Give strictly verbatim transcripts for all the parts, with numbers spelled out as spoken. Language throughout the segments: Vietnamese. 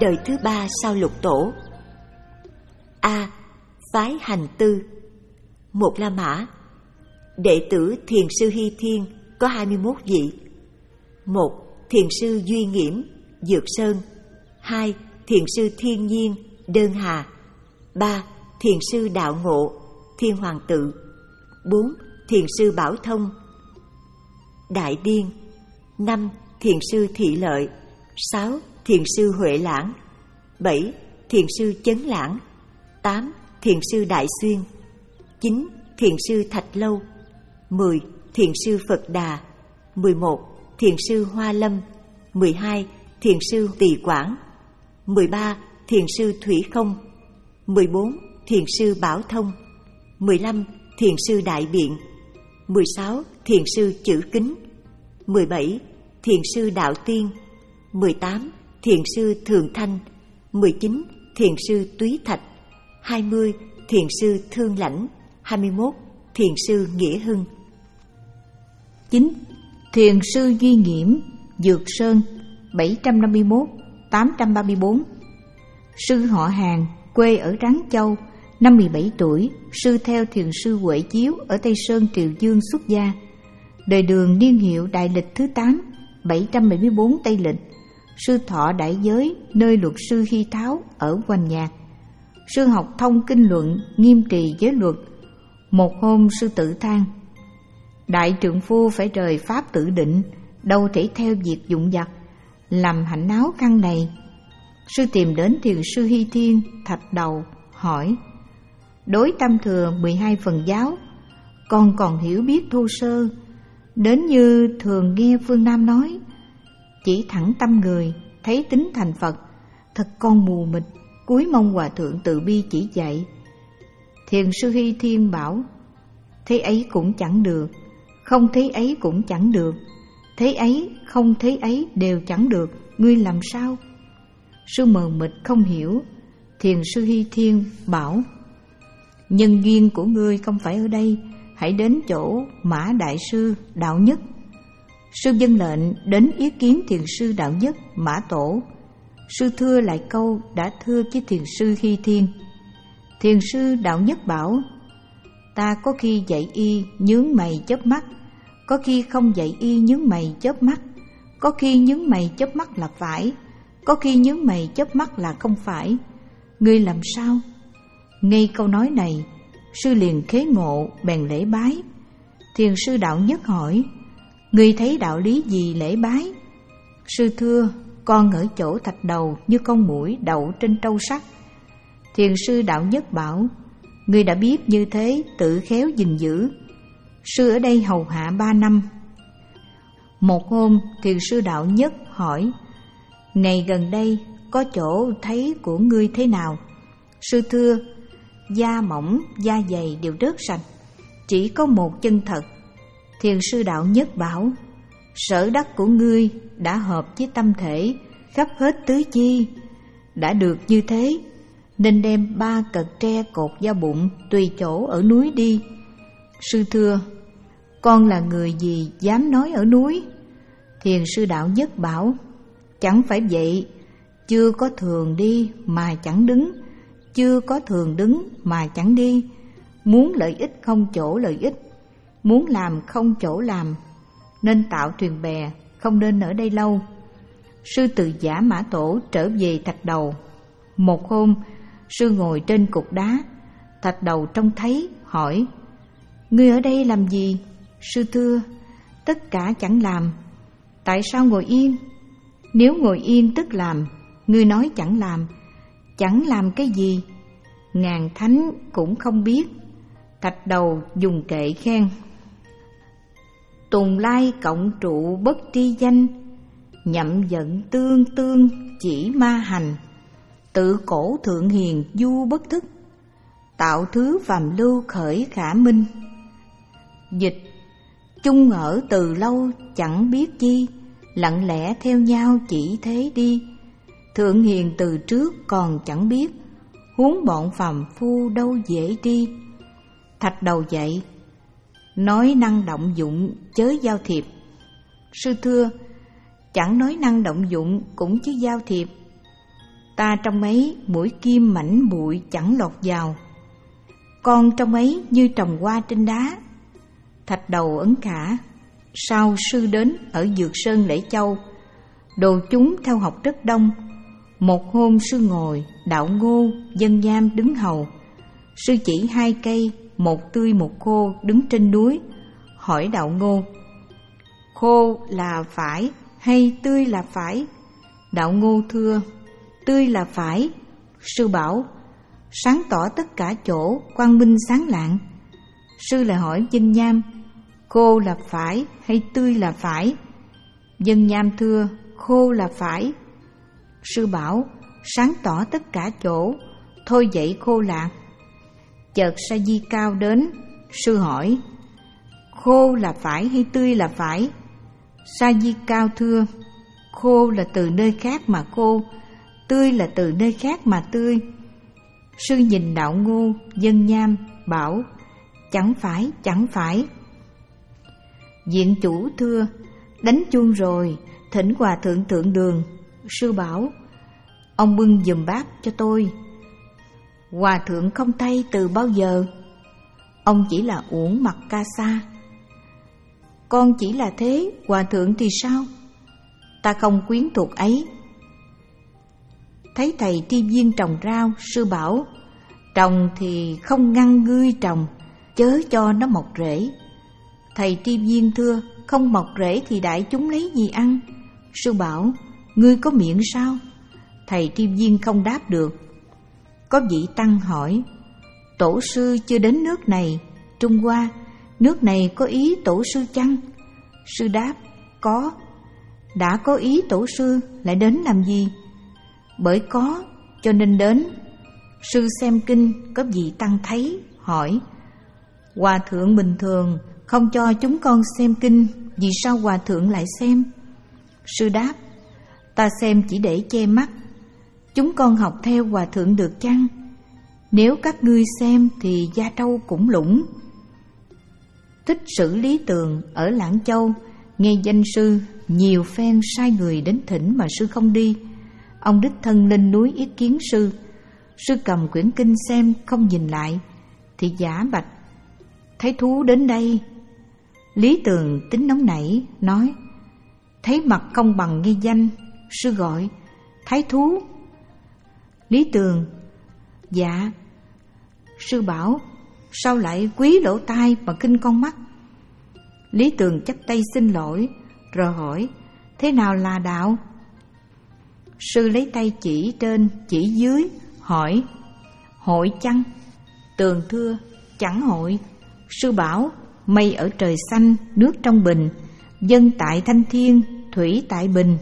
đời thứ ba sau Lục Tổ. A. Phái Hành Tư. Một La Mã. Đệ tử Thiền sư Hy Thiên có hai mươi mốt vị. Một. Thiền sư Duy Nghiễm, Dược Sơn. Hai. Thiền sư Thiên Nhiên, Đơn Hà. Ba. Thiền sư Đạo Ngộ, Thiên Hoàng Tự. Bốn. Thiền sư Bảo Thông, Đại Biên. Năm. Thiền sư Thị Lợi. Sáu. Thiền sư Huệ Lãng. Bảy. Thiền sư Chấn Lãng. Tám. Thiền sư Đại Xuyên. Chín. Thiền sư Thạch Lâu. Mười. Thiền sư Phật Đà. Mười một. Thiền sư Hoa Lâm. Mười hai. Thiền sư Tỳ Quảng. Mười ba. Thiền sư Thủy Không. Mười bốn. Thiền sư Bảo Thông. Mười lăm. Thiền sư Đại Biện. Mười sáu. Thiền sư Chữ Kính. Mười bảy. Thiền sư Đạo Tiên. Mười tám. Thiền sư Thường Thanh. Mười chín. Thiền sư Túy Thạch. Hai mươi. Thiền sư Thương Lãnh. Hai mươi mốt. Thiền sư Nghĩa Hưng. Chín. Thiền sư Duy Nghiễm, Dược Sơn, bảy trăm năm mươi mốt đến tám trăm ba mươi bốn. Sư họ Hàn, quê ở Ráng Châu, năm mười bảy tuổi, sư theo thiền sư Huệ Chiếu ở Tây Sơn Triều Dương xuất gia. Đời Đường niên hiệu Đại Lịch thứ tám, bảy trăm bảy mươi bốn Tây Lịch. Sư thọ đại giới nơi luật sư Hy Tháo ở Hoành Nhạc. Sư học thông kinh luận, nghiêm trì giới luật. Một hôm sư tự than: đại trượng phu phải rời pháp tự định, đâu thể theo việc dụng vặt, làm hạnh áo khăn này. Sư tìm đến thiền sư Hy Thiên, Thạch Đầu, hỏi: đối tam thừa mười hai phần giáo, con còn hiểu biết thô sơ, đến như thường nghe phương Nam nói, chỉ thẳng tâm người, thấy tính thành Phật, thật con mù mịt, cúi mong hòa thượng từ bi chỉ dạy. Thiền sư Hy Thiên bảo: thế ấy cũng chẳng được, không thế ấy cũng chẳng được, thế ấy không thế ấy đều chẳng được, ngươi làm sao? Sư mờ mịt không hiểu. Thiền sư Hy Thiên bảo: nhân duyên của ngươi không phải ở đây, hãy đến chỗ Mã Đại sư Đạo Nhất. Sư vâng lệnh đến ý kiến thiền sư Đạo Nhất, Mã Tổ. Sư thưa lại câu đã thưa với thiền sư Hy Thiên. Thiền sư Đạo Nhất bảo: ta có khi dạy y nhướng mày chớp mắt, có khi không dạy y nhướng mày chớp mắt, có khi nhướng mày chớp mắt là phải, có khi nhướng mày chớp mắt là không phải, ngươi làm sao? Ngay câu nói này, sư liền khế ngộ, bèn lễ bái. Thiền sư Đạo Nhất hỏi: ngươi thấy đạo lý gì lễ bái? Sư thưa: con ở chỗ Thạch Đầu như con muỗi đậu trên trâu sắt. Thiền sư Đạo Nhất bảo: ngươi đã biết như thế, tự khéo gìn giữ. Sư ở đây hầu hạ ba năm. Một hôm, thiền sư Đạo Nhất hỏi: ngày gần đây có chỗ thấy của ngươi thế nào? Sư thưa: da mỏng, da dày đều rớt sạch, chỉ có một chân thật. Thiền sư Đạo Nhất bảo: sở đắc của ngươi đã hợp với tâm thể, khắp hết tứ chi. Đã được như thế, nên đem ba cật tre cột vào bụng, tùy chỗ ở núi đi. Sư thưa: con là người gì dám nói ở núi? Thiền sư Đạo Nhất bảo: chẳng phải vậy, chưa có thường đi mà chẳng đứng, chưa có thường đứng mà chẳng đi. Muốn lợi ích không chỗ lợi ích, muốn làm không chỗ làm, nên tạo thuyền bè, không nên ở đây lâu. Sư từ giả Mã Tổ trở về Thạch Đầu. Một hôm, sư ngồi trên cục đá. Thạch Đầu trông thấy, hỏi: ngươi ở đây làm gì? Sư thưa: tất cả chẳng làm. Tại sao ngồi yên? Nếu ngồi yên tức làm, ngươi nói chẳng làm. Chẳng làm cái gì? Ngàn thánh cũng không biết. Thạch Đầu dùng kệ khen: tùng lai cộng trụ bất tri danh, nhậm giận tương tương chỉ ma hành, tự cổ thượng hiền du bất thức, tạo thứ phàm lưu khởi khả minh. Dịch: chung ở từ lâu chẳng biết chi, lặng lẽ theo nhau chỉ thế đi. Thượng hiền từ trước còn chẳng biết, huống bọn phàm phu đâu dễ đi. Thạch Đầu dạy: nói năng động dụng chớ giao thiệp. Sư thưa: chẳng nói năng động dụng cũng chứ giao thiệp. Ta trong ấy mũi kim mảnh bụi chẳng lọt vào, con trong ấy như trồng hoa trên đá. Thạch đầu ấn khả, sau sư đến ở Dược Sơn Lễ Châu, đồ chúng theo học rất đông. Một hôm sư ngồi, Đạo Ngô, Dân Nham đứng hầu. Sư chỉ hai cây, một tươi một khô đứng trên núi, hỏi Đạo Ngô: khô là phải hay tươi là phải? Đạo Ngô thưa: tươi là phải. Sư bảo: sáng tỏ tất cả chỗ, quang minh sáng lạng. Sư lại hỏi Dân Nham: khô là phải hay tươi là phải? Dân Nham thưa: khô là phải. Sư bảo: sáng tỏ tất cả chỗ, thôi vậy khô lạc. Chợt Sa Di Cao đến, sư hỏi: khô là phải hay tươi là phải? Sa Di Cao thưa: khô là từ nơi khác mà khô, tươi là từ nơi khác mà tươi. Sư nhìn Đạo Ngô, Dân Nham bảo: chẳng phải, chẳng phải. Diện chủ thưa: đánh chuông rồi, thỉnh hòa thượng thượng đường. Sư bảo: ông bưng giùm bát cho tôi. Hòa thượng không thay từ bao giờ? Ông chỉ là uổng mặt ca sa. Con chỉ là thế, hòa thượng thì sao? Ta không quyến thuộc ấy. Thấy thầy Tri Viên trồng rau, sư bảo: trồng thì không ngăn ngươi trồng, chớ cho nó mọc rễ. Thầy Tri Viên thưa: không mọc rễ thì đại chúng lấy gì ăn? Sư bảo: ngươi có miệng sao? Thầy Tri Viên không đáp được. Có vị tăng hỏi: tổ sư chưa đến nước này, Trung Hoa, nước này có ý tổ sư chăng? Sư đáp: có. Đã có ý tổ sư lại đến làm gì? Bởi có cho nên đến. Sư xem kinh, có vị tăng thấy, hỏi: hòa thượng bình thường không cho chúng con xem kinh, vì sao hòa thượng lại xem? Sư đáp: ta xem chỉ để che mắt. Chúng con học theo hòa thượng được chăng? Nếu các ngươi xem thì Gia Trâu cũng lũng. Thích Sử Lý Tường ở Lạng Châu nghe danh sư, nhiều phen sai người đến thỉnh mà sư không đi. Ông đích thân lên núi ý kiến sư. Sư cầm quyển kinh xem, không nhìn lại, thì giả bạch: thấy thú đến đây. Lý Tường tính nóng nảy, nói: thấy mặt không bằng nghe danh. Sư gọi: thấy thú. Lý Tường: dạ. Sư bảo: sao lại quý lỗ tai mà khinh con mắt? Lý Tường chắp tay xin lỗi, rồi hỏi: thế nào là đạo? Sư lấy tay chỉ trên, chỉ dưới, hỏi: hội chăng? Tường thưa: chẳng hội. Sư bảo: mây ở trời xanh, nước trong bình, dân tại thanh thiên, thủy tại bình.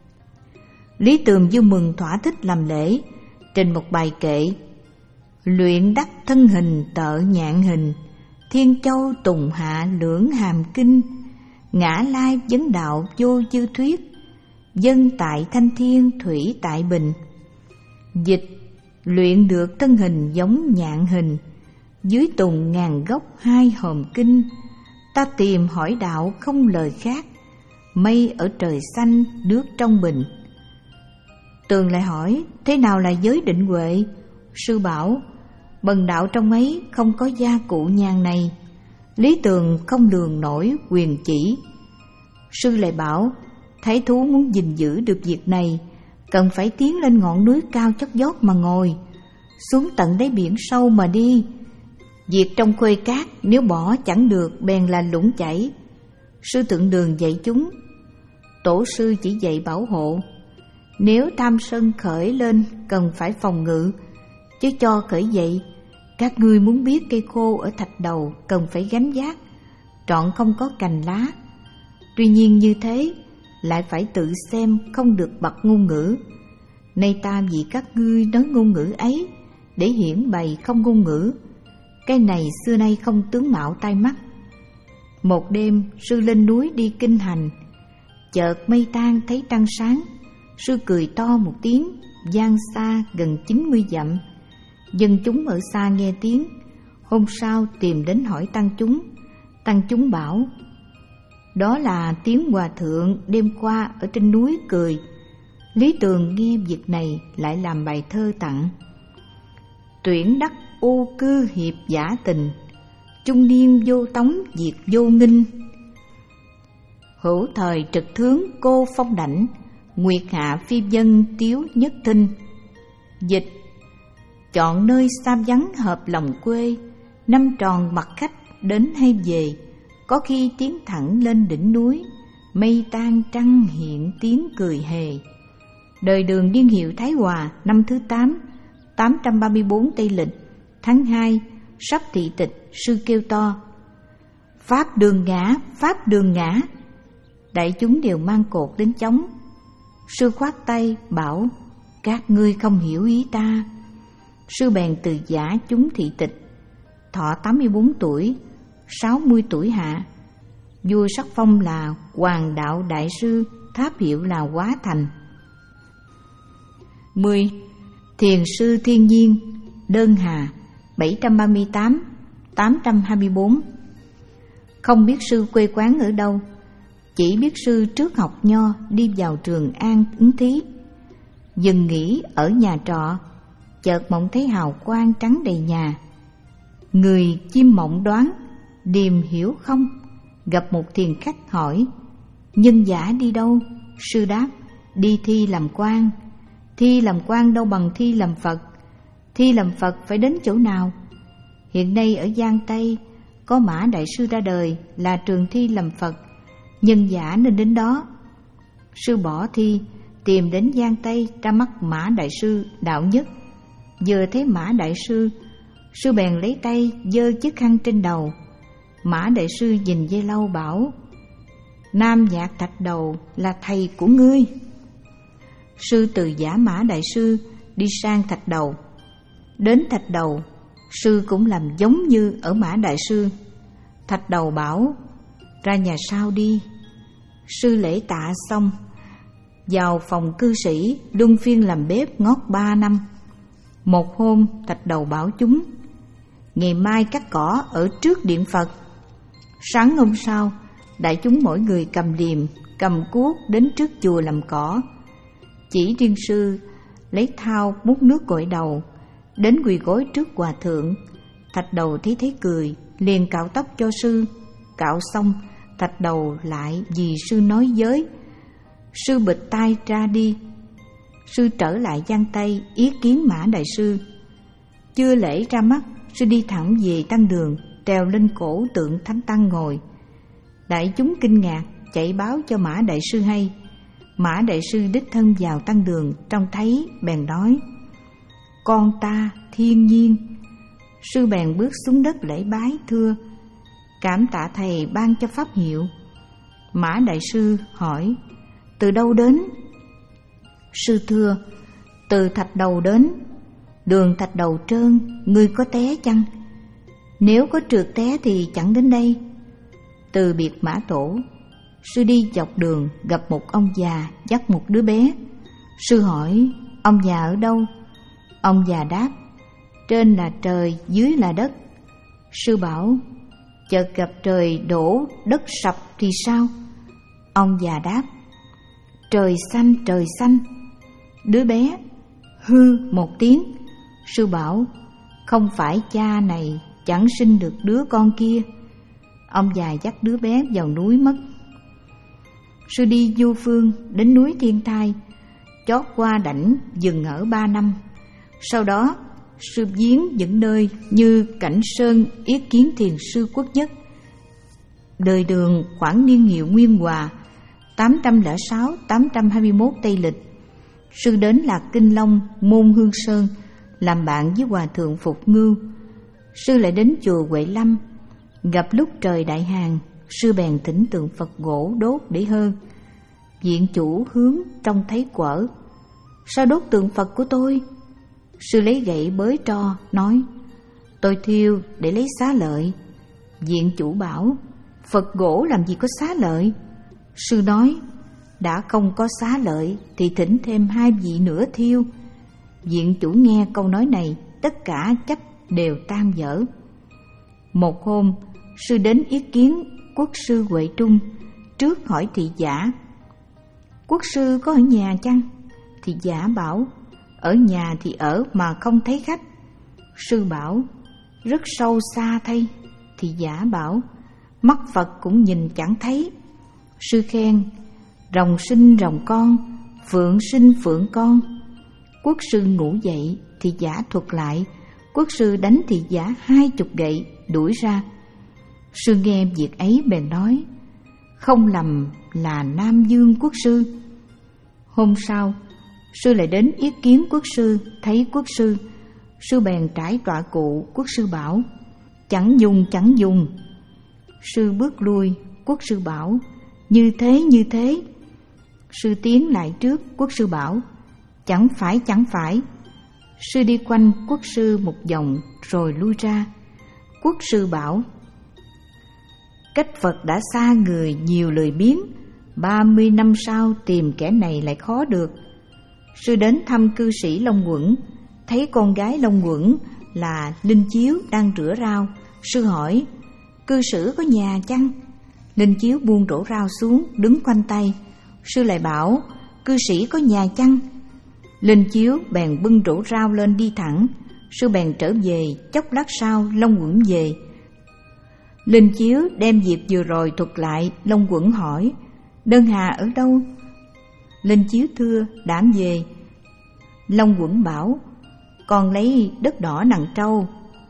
Lý Tường vui mừng thỏa thích làm lễ, trình một bài kệ: luyện đắc thân hình tợ nhạn hình, thiên châu tùng hạ lưỡng hàm kinh, ngã lai vấn đạo vô dư thuyết, dân tại thanh thiên, thủy tại bình. Dịch: luyện được thân hình giống nhạn hình, dưới tùng ngàn gốc hai hòm kinh, ta tìm hỏi đạo không lời khác, mây ở trời xanh, nước trong bình. Tường lại hỏi: thế nào là giới định huệ? Sư bảo: bần đạo trong ấy không có gia cụ nhàn này. Lý Tường không lường nổi quyền chỉ. Sư lại bảo: thái thú muốn gìn giữ được việc này, cần phải tiến lên ngọn núi cao chót vót mà ngồi, xuống tận đáy biển sâu mà đi. Việc trong khuê cát nếu bỏ chẳng được, bèn là lũng chảy. Sư Thượng Đường dạy chúng: tổ sư chỉ dạy bảo hộ, nếu tham sân khởi lên cần phải phòng ngự, chứ cho khởi dậy. Các ngươi muốn biết cây khô ở thạch đầu cần phải gánh vác, trọn không có cành lá. Tuy nhiên như thế lại phải tự xem, không được bật ngôn ngữ. Nay ta vì các ngươi nói ngôn ngữ ấy, để hiển bày không ngôn ngữ. Cái này xưa nay không tướng mạo tai mắt. Một đêm sư lên núi đi kinh hành, chợt mây tan thấy trăng sáng. Sư cười to một tiếng, vang xa gần chín mươi dặm. Dân chúng ở xa nghe tiếng, hôm sau tìm đến hỏi tăng chúng. Tăng chúng bảo: đó là tiếng hòa thượng đêm qua ở trên núi cười. Lý Tường nghe việc này lại làm bài thơ tặng: tuyển đắc ô cư hiệp giả tình, trung niên vô tống diệt vô nghinh. Hữu thời trực thướng cô phong đảnh, nguyệt hạ phi dân tiếu nhất thinh. Dịch: chọn nơi xa vắng hợp lòng quê, năm tròn mặt khách đến hay về. Có khi tiến thẳng lên đỉnh núi, mây tan trăng hiện tiếng cười hề. Đời Đường niên hiệu Thái Hòa, năm thứ tám, tám trăm ba mươi bốn Tây Lịch, tháng hai, sắp thị tịch. Sư kêu to: Pháp đường ngã, Pháp đường ngã. Đại chúng đều mang cột đến chống. Sư khoát tay bảo: các ngươi không hiểu ý ta. Sư bèn từ giả chúng thị tịch. Thọ tám mươi bốn tuổi, sáu mươi tuổi hạ. Vua sắc phong là Hoàng đạo đại sư, tháp hiệu là Quá Thành. mười. Thiền sư Thiên Nhiên, Đơn Hà, bảy trăm ba mươi tám, tám trăm hai mươi bốn. Không biết sư quê quán ở đâu, chỉ biết sư trước học nho đi vào Trường An ứng thí. Dừng nghỉ ở nhà trọ, chợt mộng thấy hào quang trắng đầy nhà. Người chim mộng đoán, điềm hiểu không? Gặp một thiền khách hỏi: nhân giả đi đâu? Sư đáp: đi thi làm quan. Thi làm quan đâu bằng thi làm Phật. Thi làm Phật phải đến chỗ nào? Hiện nay ở Giang Tây có Mã Đại Sư ra đời là trường thi làm Phật, nhân giả nên đến đó. Sư bỏ thi, tìm đến Giang Tây ra mắt Mã Đại Sư đạo nhất. Vừa thấy Mã Đại Sư, sư bèn lấy tay giơ chiếc khăn trên đầu. Mã Đại Sư nhìn dây lâu bảo: Nam Nhạc Thạch Đầu là thầy của ngươi. Sư từ giả Mã Đại Sư đi sang Thạch Đầu. Đến Thạch Đầu, sư cũng làm giống như ở Mã Đại Sư. Thạch Đầu bảo: ra nhà sau đi. Sư lễ tạ xong, vào phòng cư sĩ luân phiên làm bếp ngót ba năm. Một hôm Thạch Đầu bảo chúng: ngày mai cắt cỏ ở trước điện Phật. Sáng hôm sau, đại chúng mỗi người cầm liềm, cầm cuốc đến trước chùa làm cỏ. Chỉ riêng sư lấy thao múc nước gội đầu, đến quỳ gối trước hòa thượng. Thạch Đầu thấy thế cười, liền cạo tóc cho sư. Cạo xong, Thạch Đầu lại vì sư nói giới. Sư bịch tai ra đi. Sư trở lại Giang Tây ý kiến Mã Đại Sư. Chưa lễ ra mắt, sư đi thẳng về tăng đường, trèo lên cổ tượng Thánh Tăng ngồi. Đại chúng kinh ngạc, chạy báo cho Mã Đại Sư hay. Mã Đại Sư đích thân vào tăng đường, trông thấy bèn nói: con ta Thiên Nhiên. Sư bèn bước xuống đất lễ bái thưa: cảm tạ thầy ban cho pháp hiệu. Mã Đại Sư hỏi: từ đâu đến? Sư thưa: từ Thạch Đầu đến. Đường Thạch Đầu trơn, ngươi có té chăng? Nếu có trượt té thì chẳng đến đây. Từ biệt Mã Tổ, sư đi dọc đường gặp một ông già dắt một đứa bé. Sư hỏi: ông già ở đâu? Ông già đáp: trên là trời, dưới là đất. Sư bảo: chợt gặp trời đổ, đất sập thì sao? Ông già đáp: trời xanh, trời xanh. Đứa bé hư một tiếng. Sư bảo: không phải cha này chẳng sinh được đứa con kia. Ông già dắt đứa bé vào núi mất. Sư đi du phương đến núi Thiên Thai, chót qua đảnh dừng ở ba năm. Sau đó sư viếng những nơi như Cảnh Sơn, Yết Kiến Thiền Sư Quốc Nhất. Đời Đường khoảng niên hiệu Nguyên Hòa, tám trăm lẻ sáu đến tám trăm hai mươi mốt Tây Lịch. Sư đến Lạc Kinh Long, Môn Hương Sơn, làm bạn với Hòa Thượng Phục Ngưu. Sư lại đến chùa Huệ Lâm. Gặp lúc trời đại hàng, sư bèn thỉnh tượng Phật gỗ đốt để hơn. Viện chủ hướng trông thấy quở: sao đốt tượng Phật của tôi? Sư lấy gậy bới tro, nói: tôi thiêu để lấy xá lợi. Viện chủ bảo: Phật gỗ làm gì có xá lợi? Sư nói: đã không có xá lợi thì thỉnh thêm hai vị nữa thiêu. Viện chủ nghe câu nói này, tất cả chấp đều tan vỡ. Một hôm, sư đến ý kiến quốc sư Huệ Trung, trước hỏi thị giả: quốc sư có ở nhà chăng? thì giả bảo: ở nhà thì ở mà không thấy khách. Sư bảo: rất sâu xa thay. Thì giả bảo: mắt Phật cũng nhìn chẳng thấy. Sư khen: rồng sinh rồng con, phượng sinh phượng con. Quốc sư ngủ dậy thì giả thuật lại. Quốc sư đánh thì giả hai chục gậy đuổi ra. Sư nghe việc ấy bèn nói: không lầm là Nam Dương quốc sư. Hôm sau, sư lại đến yết kiến quốc sư. Thấy quốc sư, sư bèn trải tọa cụ. Quốc sư bảo: chẳng dùng chẳng dùng. Sư bước lui. Quốc sư bảo: như thế như thế. Sư tiến lại trước. Quốc sư bảo: chẳng phải chẳng phải. Sư đi quanh quốc sư một vòng rồi lui ra. Quốc sư bảo: cách Phật đã xa người nhiều lười biếng, ba mươi năm sau tìm kẻ này lại khó được. Sư đến thăm cư sĩ Long Quẩn, thấy con gái Long Quẩn là Linh Chiếu đang rửa rau. Sư hỏi: cư xử có nhà chăng? Linh Chiếu buông rổ rau xuống, đứng khoanh tay. Sư lại bảo: cư sĩ có nhà chăng? Linh Chiếu bèn bưng rổ rau lên đi thẳng. Sư bèn trở về. Chốc lát sau, Long Quẩn về. Linh Chiếu đem việc vừa rồi thuật lại. Long Quẩn hỏi: đơn hà ở đâu? Linh Chiếu thưa: đảm về. Long Quẩn bảo: còn lấy đất đỏ Nằng Trâu.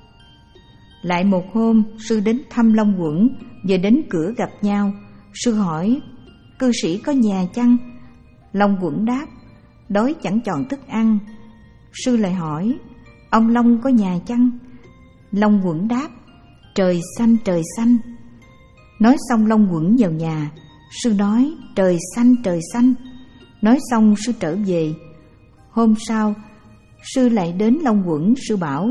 Lại một hôm, sư đến thăm Long Quẩn. Vừa đến cửa gặp nhau. Sư hỏi: cư sĩ có nhà chăng? Long Quẩn đáp: đói chẳng chọn thức ăn. Sư lại hỏi: ông Long có nhà chăng? Long Quẩn đáp: trời xanh trời xanh. Nói xong Long Quẩn vào nhà. Sư nói: trời xanh trời xanh. Nói xong sư trở về. Hôm sau, sư lại đến Long Quẩn. Sư bảo: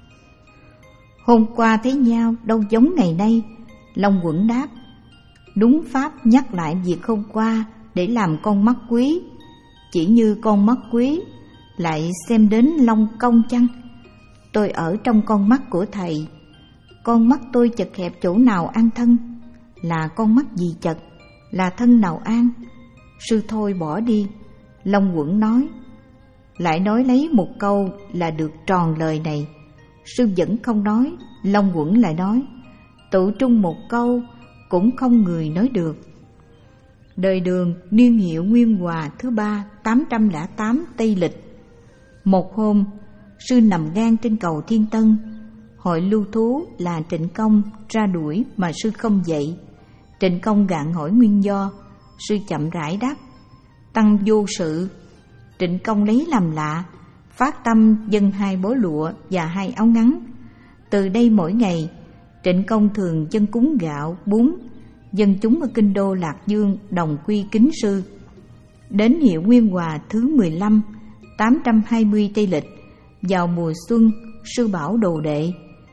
hôm qua thấy nhau đâu giống ngày nay. Long Quẩn đáp: đúng pháp nhắc lại việc hôm qua để làm con mắt quý. Chỉ như con mắt quý lại xem đến Long Công chăng? Tôi ở trong con mắt của thầy. Con mắt tôi chật hẹp chỗ nào an thân? Là con mắt gì chật? Là thân nào an? Sư thôi bỏ đi. Long Quẩn nói. Lại nói lấy một câu là được tròn lời này. Sư vẫn không nói. Long Quẩn lại nói. Tụ trung một câu cũng không người nói được. Đời Đường, niên hiệu Nguyên Hòa thứ ba, tám trăm lẻ tám Tây Lịch. Một hôm, sư nằm ngang trên cầu Thiên Tân. Hội lưu thú là Trịnh Công ra đuổi mà sư không dậy. Trịnh Công gạn hỏi nguyên do. Sư chậm rãi đáp. Tăng vô sự. Trịnh Công lấy làm lạ, phát tâm dâng hai bó lụa và hai áo ngắn. Từ đây mỗi ngày, Trịnh Công thường dâng cúng gạo, bún, dân chúng ở kinh đô Lạc Dương đồng quy kính sư. Đến hiệu Nguyên Hòa thứ mười lăm, tám trăm hai mươi Tây Lịch, vào mùa xuân, sư bảo đồ đệ.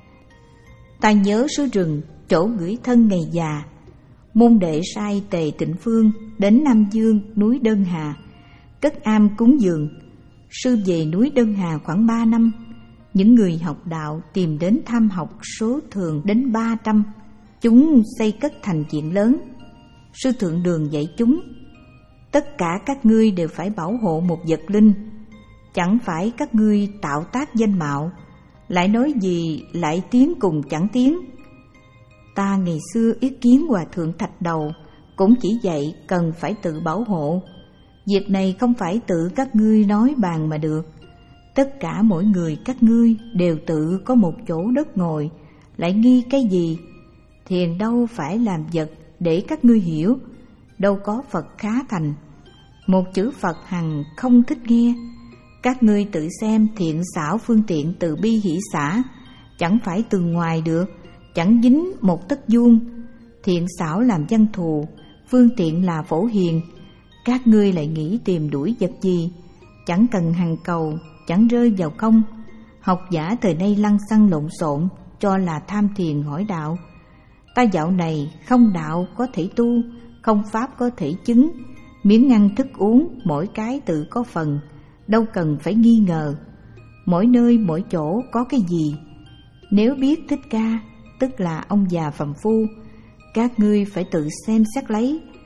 Ta nhớ sư rừng, chỗ gửi thân ngày già. Môn đệ sai Tề Tịnh Phương đến Nam Dương núi Đơn Hà, cất am cúng dường. Sư về núi Đơn Hà khoảng ba năm. Những người học đạo tìm đến tham học số thường đến ba trăm. Chúng xây cất thành chuyện lớn. Sư Thượng Đường dạy chúng. Tất cả các ngươi đều phải bảo hộ một vật linh. Chẳng phải các ngươi tạo tác danh mạo, lại nói gì lại tiếng cùng chẳng tiếng. Ta ngày xưa ý kiến Hòa Thượng Thạch Đầu cũng chỉ dạy cần phải tự bảo hộ. Việc này không phải tự các ngươi nói bàn mà được. Tất cả mỗi người các ngươi đều tự có một chỗ đất ngồi, lại nghi cái gì? Thiền đâu phải làm vật để các ngươi hiểu, đâu có Phật khá thành. Một chữ Phật hằng không thích nghe. Các ngươi tự xem thiện xảo phương tiện từ bi hỷ xả, chẳng phải từ ngoài được, chẳng dính một tấc vuông. Thiện xảo làm văn thù, phương tiện là phổ hiền. Các ngươi lại nghĩ tìm đuổi vật gì, chẳng cần hằng cầu, chẳng rơi vào không. Học giả thời nay lăng xăng lộn xộn, cho là tham thiền hỏi đạo. Ta dạo này không đạo có thể tu, không pháp có thể chứng. Miếng ăn thức uống mỗi cái tự có phần, đâu cần phải nghi ngờ. Mỗi nơi mỗi chỗ có cái gì. Nếu biết Thích Ca, tức là ông già phàm phu, các ngươi phải tự xem xét lấy.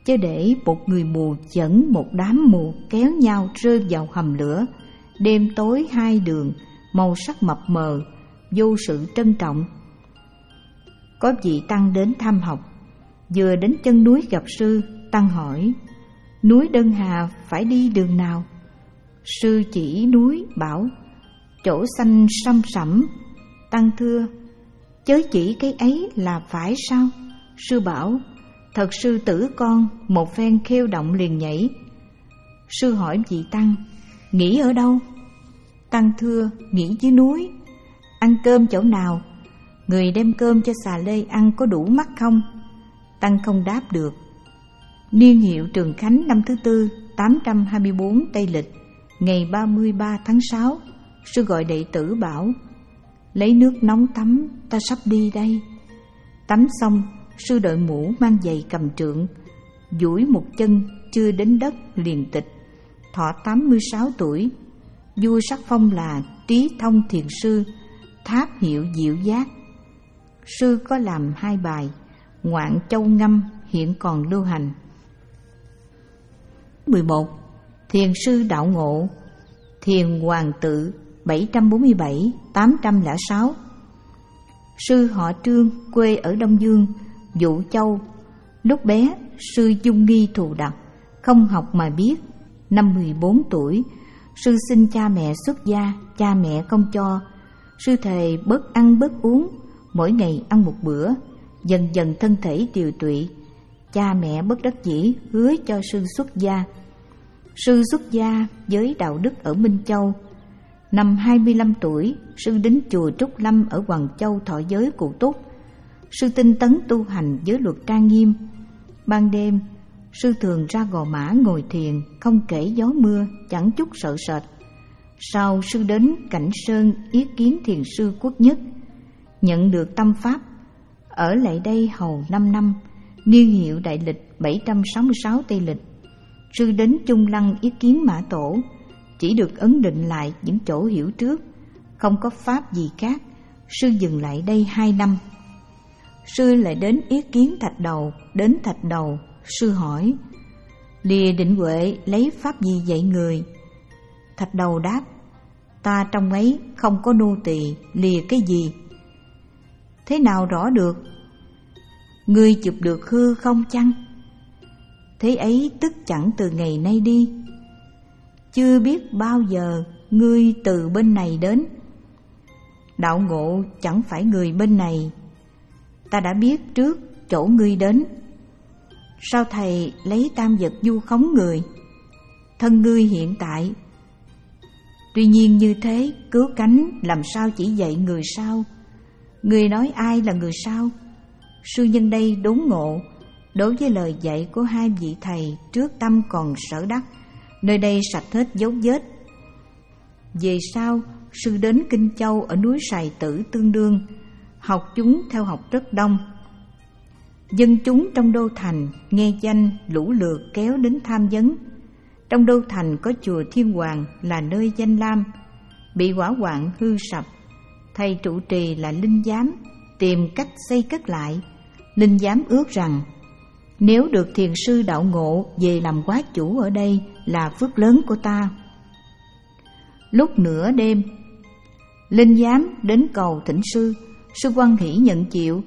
chớ để một người mù dẫn một đám mù kéo nhau rơi vào hầm lửa. Đêm tối hai đường, màu sắc mập mờ, vô sự trân trọng. Có vị tăng đến thăm học, vừa đến chân núi gặp sư. Tăng hỏi: núi Đơn Hà phải đi đường nào? Sư chỉ núi bảo: chỗ xanh săm sẩm. Tăng thưa: chớ chỉ cái ấy là phải sao? Sư bảo: thật sư tử con. Một phen khêu động liền nhảy. Sư hỏi vị tăng: nghỉ ở đâu? Tăng thưa: nghỉ dưới núi. Ăn cơm chỗ nào? Người đem cơm cho xà lê ăn có đủ mắt không? Tăng không đáp được. Niên hiệu Trường Khánh năm thứ tư, tám trăm hai mươi bốn Tây Lịch, ngày ba mươi ba tháng sáu. Sư gọi đệ tử bảo: lấy nước nóng tắm, ta sắp đi đây. Tắm xong, sư đội mũ mang giày cầm trượng, duỗi một chân chưa đến đất liền tịch. Thọ tám mươi sáu tuổi. Vua sắc phong là Trí Thông Thiền Sư, tháp hiệu Diệu Giác. Sư có làm hai bài Ngoạn Châu Ngâm hiện còn lưu hành. mười một. Thiền sư Đạo Ngộ, Thiền Hoàng Tự, bảy trăm bốn mươi bảy đến tám trăm lẻ sáu. Sư họ Trương, quê ở Đông Dương, Vũ Châu. Lúc bé, sư dung nghi thù đặc, không học mà biết. Năm mười bốn tuổi, sư xin cha mẹ xuất gia, cha mẹ không cho. Sư thề bớt ăn bớt uống, mỗi ngày ăn một bữa. Dần dần thân thể tiều tụy, cha mẹ bất đắc dĩ hứa cho sư xuất gia. Sư xuất gia với đạo đức ở Minh Châu. Năm hai mươi lăm tuổi, sư đến chùa Trúc Lâm ở Hoàng Châu thọ giới Cụ Túc. Sư tinh tấn tu hành với luật trang nghiêm. Ban đêm, sư thường ra Gò Mã ngồi thiền, không kể gió mưa, chẳng chút sợ sệt. Sau sư đến Cảnh Sơn yết kiến thiền sư Quốc Nhất, nhận được tâm pháp, ở lại đây hầu năm năm. Niên hiệu Đại Lịch bảy trăm sáu mươi sáu Tây Lịch. Sư đến Trung Lăng yết kiến Mã Tổ, chỉ được ấn định lại những chỗ hiểu trước, không có pháp gì khác. Sư dừng lại đây hai năm. Sư lại đến yết kiến Thạch Đầu. Đến Thạch Đầu, sư hỏi: lìa Định Huệ lấy pháp gì dạy người? Thạch Đầu đáp: ta trong ấy không có nô tỳ, lìa cái gì? Thế nào rõ được? Ngươi chụp được hư không chăng? Thế ấy tức chẳng từ ngày nay đi. Chưa biết bao giờ ngươi từ bên này đến. Đạo Ngộ chẳng phải người bên này, ta đã biết trước chỗ ngươi đến. Sao thầy lấy tam vật vu khống người? Thân ngươi hiện tại. Tuy nhiên như thế, cứu cánh làm sao chỉ dạy người sao? Người nói ai là người sao? Sư nhân đây đốn ngộ đối với lời dạy của hai vị thầy trước tâm còn sở đắc, nơi đây sạch hết dấu vết. Về sau, sư đến Kinh Châu ở núi Sài Tử tương đương, học chúng theo học rất đông. Dân chúng trong đô thành nghe danh lũ lượt kéo đến tham vấn. Trong đô thành có chùa Thiên Hoàng là nơi danh lam, bị hỏa hoạn hư sập. Thầy trụ trì là Linh Giám tìm cách xây cất lại. Linh Giám ước rằng nếu được thiền sư Đạo Ngộ về làm quá chủ ở đây là phước lớn của ta. Lúc nửa đêm, Linh Giám đến cầu thỉnh sư. Sư hoan hỷ nhận chịu.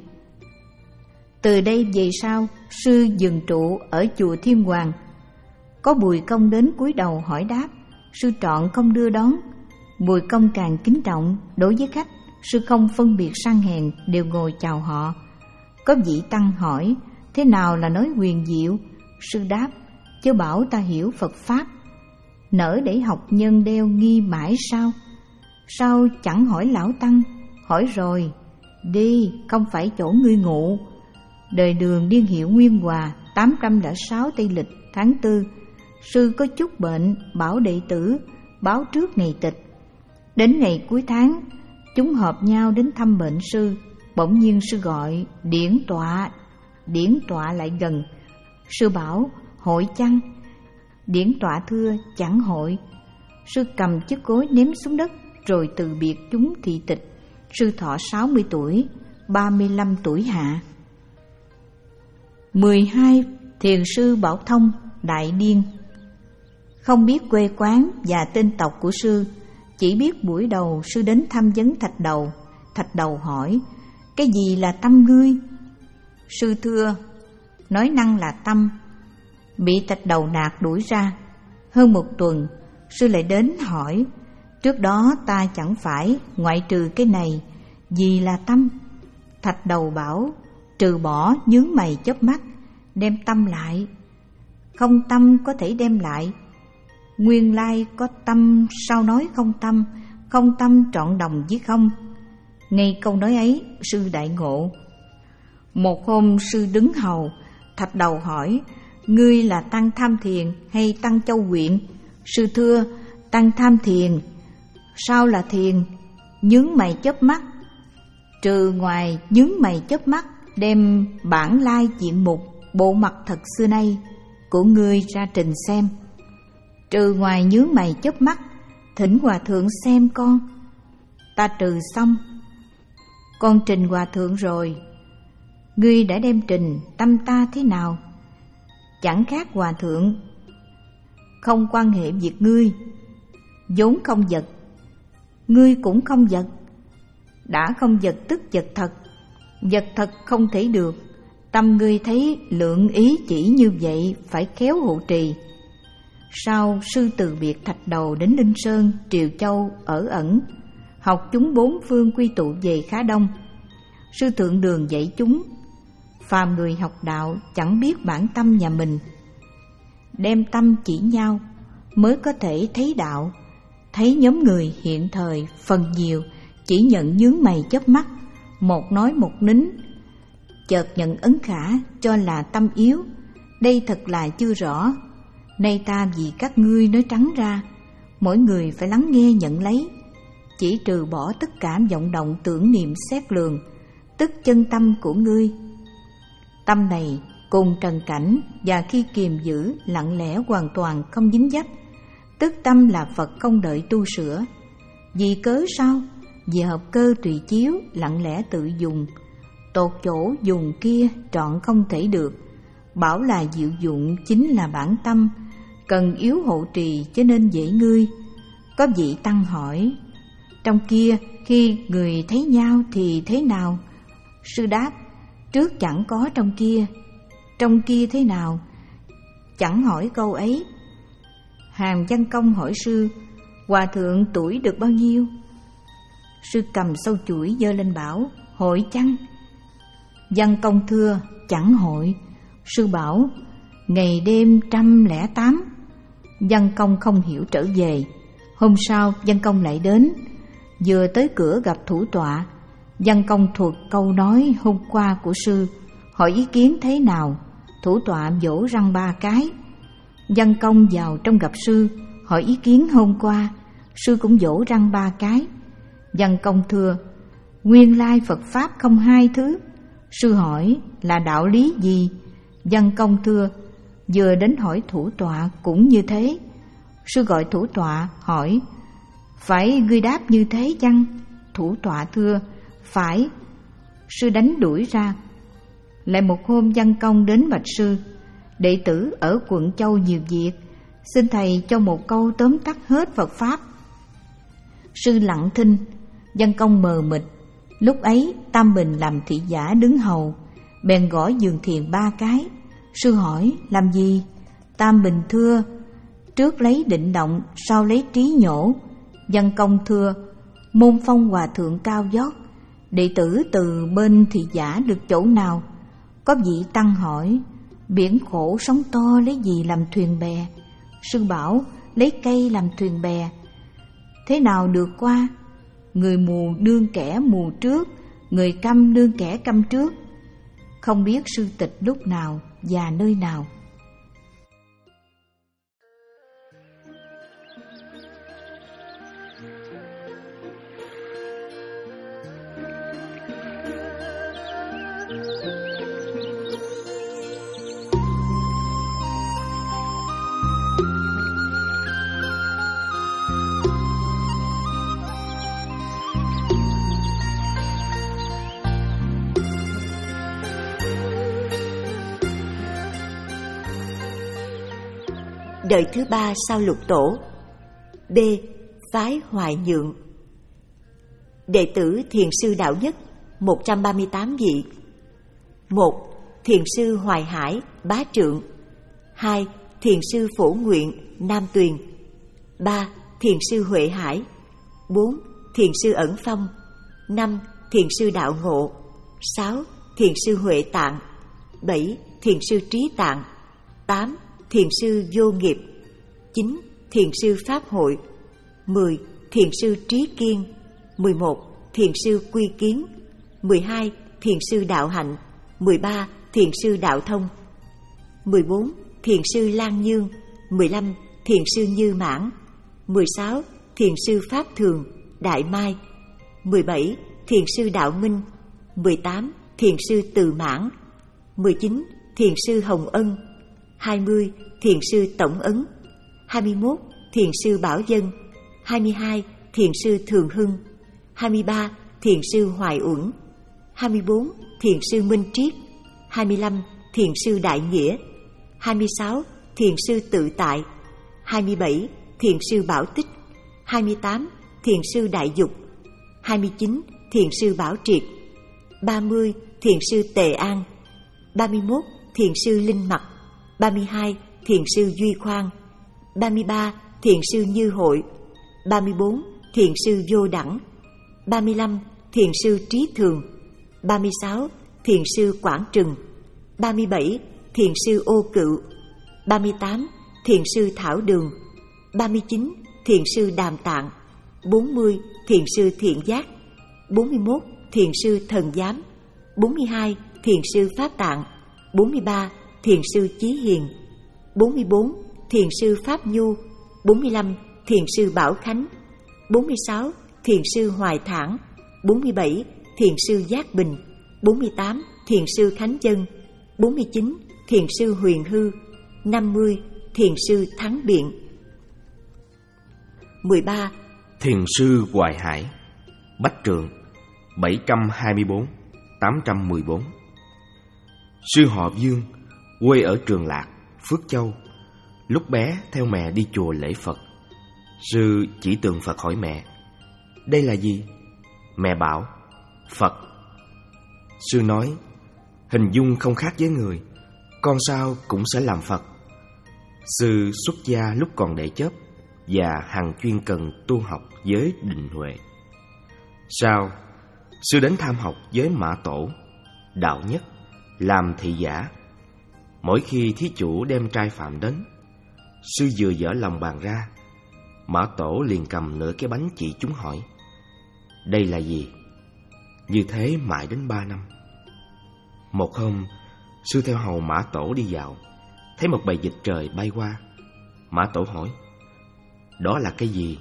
Từ đây về sau, sư dừng trụ ở chùa Thiên Hoàng. Có Bùi Công đến cúi đầu hỏi đáp, sư trọn không đưa đón. Bùi Công càng kính trọng, đối với khách, sư không phân biệt sang hèn, đều ngồi chào họ. Có vị tăng hỏi, thế nào là nói huyền diệu? Sư đáp, chớ bảo ta hiểu Phật Pháp, nỡ để học nhân đeo nghi mãi sao? Sao chẳng hỏi lão tăng? Hỏi rồi, đi, không phải chỗ ngươi ngụ. Đời Đường niên hiệu Nguyên Hòa, tám trăm lẻ sáu Tây Lịch, tháng tư. Sư có chút bệnh, bảo đệ tử báo trước ngày tịch. Đến ngày cuối tháng, chúng họp nhau đến thăm bệnh sư. Bỗng nhiên sư gọi, điển tọa. Điển tọa lại gần. Sư bảo, hội chăng? Điển tọa thưa, chẳng hội. Sư cầm chiếc gối ném xuống đất, rồi từ biệt chúng thị tịch. Sư thọ sáu mươi tuổi, ba mươi lăm tuổi hạ. mười hai. Thiền sư Bảo Thông, Đại Niên. Không biết quê quán và tên tộc của sư, chỉ biết buổi đầu sư đến thăm vấn Thạch Đầu. Thạch Đầu hỏi: cái gì là tâm ngươi? Sư thưa: nói năng là tâm. Bị Thạch Đầu nạt đuổi ra. Hơn một tuần, sư lại đến hỏi: trước đó ta chẳng phải ngoại trừ cái này, gì là tâm? Thạch Đầu bảo: trừ bỏ nhướng mày chớp mắt, đem tâm lại. Không tâm có thể đem lại. Nguyên lai có tâm, sao nói không tâm? Không tâm trọn đồng với không. Ngay câu nói ấy, sư đại ngộ. Một hôm sư đứng hầu, Thạch Đầu hỏi: ngươi là tăng Tham Thiền hay tăng Châu Quyện? Sư thưa: tăng Tham Thiền. Sao là thiền? Nhướng mày chớp mắt. Trừ ngoài nhướng mày chớp mắt, đem bản lai diện mục, bộ mặt thật xưa nay của ngươi ra trình xem. Trừ ngoài nhướng mày chớp mắt, thỉnh hòa thượng xem con. Ta trừ xong. Con trình hòa thượng rồi. Ngươi đã đem trình tâm ta thế nào? Chẳng khác hòa thượng. Không quan hệ việc ngươi. vốn không vật, ngươi cũng không vật. Đã không vật tức vật thật. Vật thật không thể được. Tâm ngươi thấy lượng ý chỉ như vậy, phải khéo hộ trì. Sau sư từ biệt Thạch Đầu đến Linh Sơn, Triều Châu ở ẩn, học chúng bốn phương quy tụ về khá đông. Sư thượng đường dạy chúng, phàm người học đạo chẳng biết bản tâm nhà mình, đem tâm chỉ nhau mới có thể thấy đạo. Thấy nhóm người hiện thời phần nhiều chỉ nhận nhướng mày chớp mắt, một nói một nín, chợt nhận ấn khả cho là tâm yếu. Đây thật là chưa rõ. Nay ta vì các ngươi nói trắng ra, mỗi người phải lắng nghe nhận lấy, chỉ trừ bỏ tất cả vọng động tưởng niệm xét lường, tức chân tâm của ngươi. Tâm này cùng trần cảnh và khi kiềm giữ lặng lẽ hoàn toàn không dính dấp, tức tâm là Phật không đợi tu sửa. Vì cớ sao? Vì hợp cơ tùy chiếu, lặng lẽ tự dùng. Tột chỗ dùng kia trọn không thể được. Bảo là diệu dụng chính là bản tâm, cần yếu hộ trì cho nên dễ ngươi. Có vị tăng hỏi, trong kia khi người thấy nhau thì thế nào? Sư đáp, trước chẳng có trong kia. Trong kia thế nào? Chẳng hỏi câu ấy. Hàm Văn Công hỏi sư, hòa thượng tuổi được bao nhiêu? Sư cầm sâu chuỗi giơ lên bảo, hội chăng? Văn Công thưa, chẳng hội. Sư bảo, ngày đêm trăm lẻ tám. Văn Công không hiểu trở về. Hôm sau Văn Công lại đến, vừa tới cửa gặp thủ tọa. Văn Công thuật câu nói hôm qua của sư, hỏi ý kiến thế nào. Thủ tọa vỗ răng ba cái. Văn Công vào trong gặp sư, hỏi ý kiến hôm qua. Sư cũng vỗ răng ba cái. Văn Công thưa, nguyên lai Phật Pháp không hai thứ. Sư hỏi là đạo lý gì? Văn Công thưa, vừa đến hỏi thủ tọa cũng như thế. Sư gọi thủ tọa hỏi, phải ngươi đáp như thế chăng? Thủ tọa thưa, phải. Sư đánh đuổi ra. Lại một hôm Văn Công đến bạch sư, đệ tử ở quận Châu nhiều việc, xin thầy cho một câu tóm tắt hết Phật Pháp. Sư lặng thinh. Văn Công mờ mịt. Lúc ấy Tam Bình làm thị giả đứng hầu, bèn gõ giường thiền ba cái. Sư hỏi làm gì? Tam Bình thưa, trước lấy định động, sau lấy trí nhổ. Văn Công thưa, môn phong hòa thượng cao vót, đệ tử từ bên thị giả được chỗ nào? Có vị tăng hỏi, biển khổ sóng to lấy gì làm thuyền bè? Sư bảo, lấy cây làm thuyền bè. Thế nào được qua? Người mù đương kẻ mù trước, người câm đương kẻ câm trước. Không biết sư tịch lúc nào và nơi nào. đời thứ ba sau Lục Tổ. B. Phái Hoại Nhượng. Đệ tử Thiền sư Đạo Nhất một trăm ba mươi tám vị. một. Thiền sư Hoài Hải, Bá Trượng. hai. Thiền sư Phổ Nguyện, Nam Tuyền. ba. Thiền sư Huệ Hải. bốn. Thiền sư Ẩn Phong. năm. Thiền sư Đạo Ngộ. sáu. Thiền sư Huệ Tạng. bảy. Thiền sư Trí Tạng. tám. Thiền sư Vô Nghiệp. chín. Thiền sư Pháp Hội. mười. Thiền sư Trí Kiên. mười một. Thiền sư Quy Kiến. mười hai. Thiền sư Đạo Hạnh. mười ba. Thiền sư Đạo Thông. mười bốn. Thiền sư Lan Nhương. mười lăm. Thiền sư Như Mãn. mười sáu. Thiền sư Pháp Thường, Đại Mai. mười bảy. Thiền sư Đạo Minh. mười tám. Thiền sư Từ Mãn. mười chín. Thiền sư Hồng Ân. hai mươi. Thiền sư Tổng Ấn. hai mươi mốt. Thiền sư Bảo Dân. hai mươi hai. Thiền sư Thường Hưng. hai mươi ba. Thiền sư Hoài Uẩn. hai mươi bốn. Thiền sư Minh Triết. hai mươi lăm. Thiền sư Đại Nghĩa. hai mươi sáu. Thiền sư Tự Tại. hai mươi bảy. Thiền sư Bảo Tích. hai mươi tám. Thiền sư Đại Dục. hai mươi chín. Thiền sư Bảo Triệt. ba mươi. Thiền sư Tề An. ba mươi mốt. Thiền sư Linh Mặc. ba mươi hai. Thiền sư Duy Khoan. ba mươi ba. Thiền sư Như Hội. ba mươi bốn. Thiền sư Vô Đẳng. ba mươi lăm. Thiền sư Trí Thường. ba mươi sáu. Thiền sư Quảng Trừng. ba mươi bảy. Thiền sư Ô Cựu. ba mươi tám. Thiền sư Thảo Đường. ba mươi chín. Thiền sư Đàm Tạng. bốn mươi. Thiền sư Thiện Giác. bốn mươi mốt. Thiền sư Thần Giám. bốn mươi hai. Thiền sư Pháp Tạng. bốn mươi ba. Thiền sư Chí Hiền. bốn mươi bốn. Thiền sư Pháp Nhu. bốn mươi lăm. Thiền sư Bảo Khánh. bốn mươi sáu. Thiền sư Hoài Thản. bốn mươi bảy. Thiền sư Giác Bình. bốn mươi tám. Thiền sư Khánh Dân. bốn mươi chín. Thiền sư Huyền Hư. năm mươi. Thiền sư Thắng Biện. mười ba. Thiền sư Hoài Hải, Bách Trượng, bảy trăm hai mươi bốn đến tám trăm mười bốn. Sư họ Dương, quê ở Trường Lạc, Phước Châu. Lúc bé theo mẹ đi chùa lễ Phật. Sư chỉ tượng Phật hỏi mẹ: đây là gì? Mẹ bảo: Phật. Sư nói: hình dung không khác với người, con sao cũng sẽ làm Phật. Sư xuất gia lúc còn đệ chớp và hằng chuyên cần tu học với định huệ. Sau, sư đến tham học với Mã Tổ, Đạo Nhất, làm thị giả. Mỗi khi thí chủ đem trai phạm đến, sư vừa dở lòng bàn ra, Mã Tổ liền cầm nửa cái bánh chỉ chúng hỏi: đây là gì? Như thế mãi đến ba năm. Một hôm, sư theo hầu Mã Tổ đi dạo, thấy một bầy vịt trời bay qua. Mã Tổ hỏi: đó là cái gì?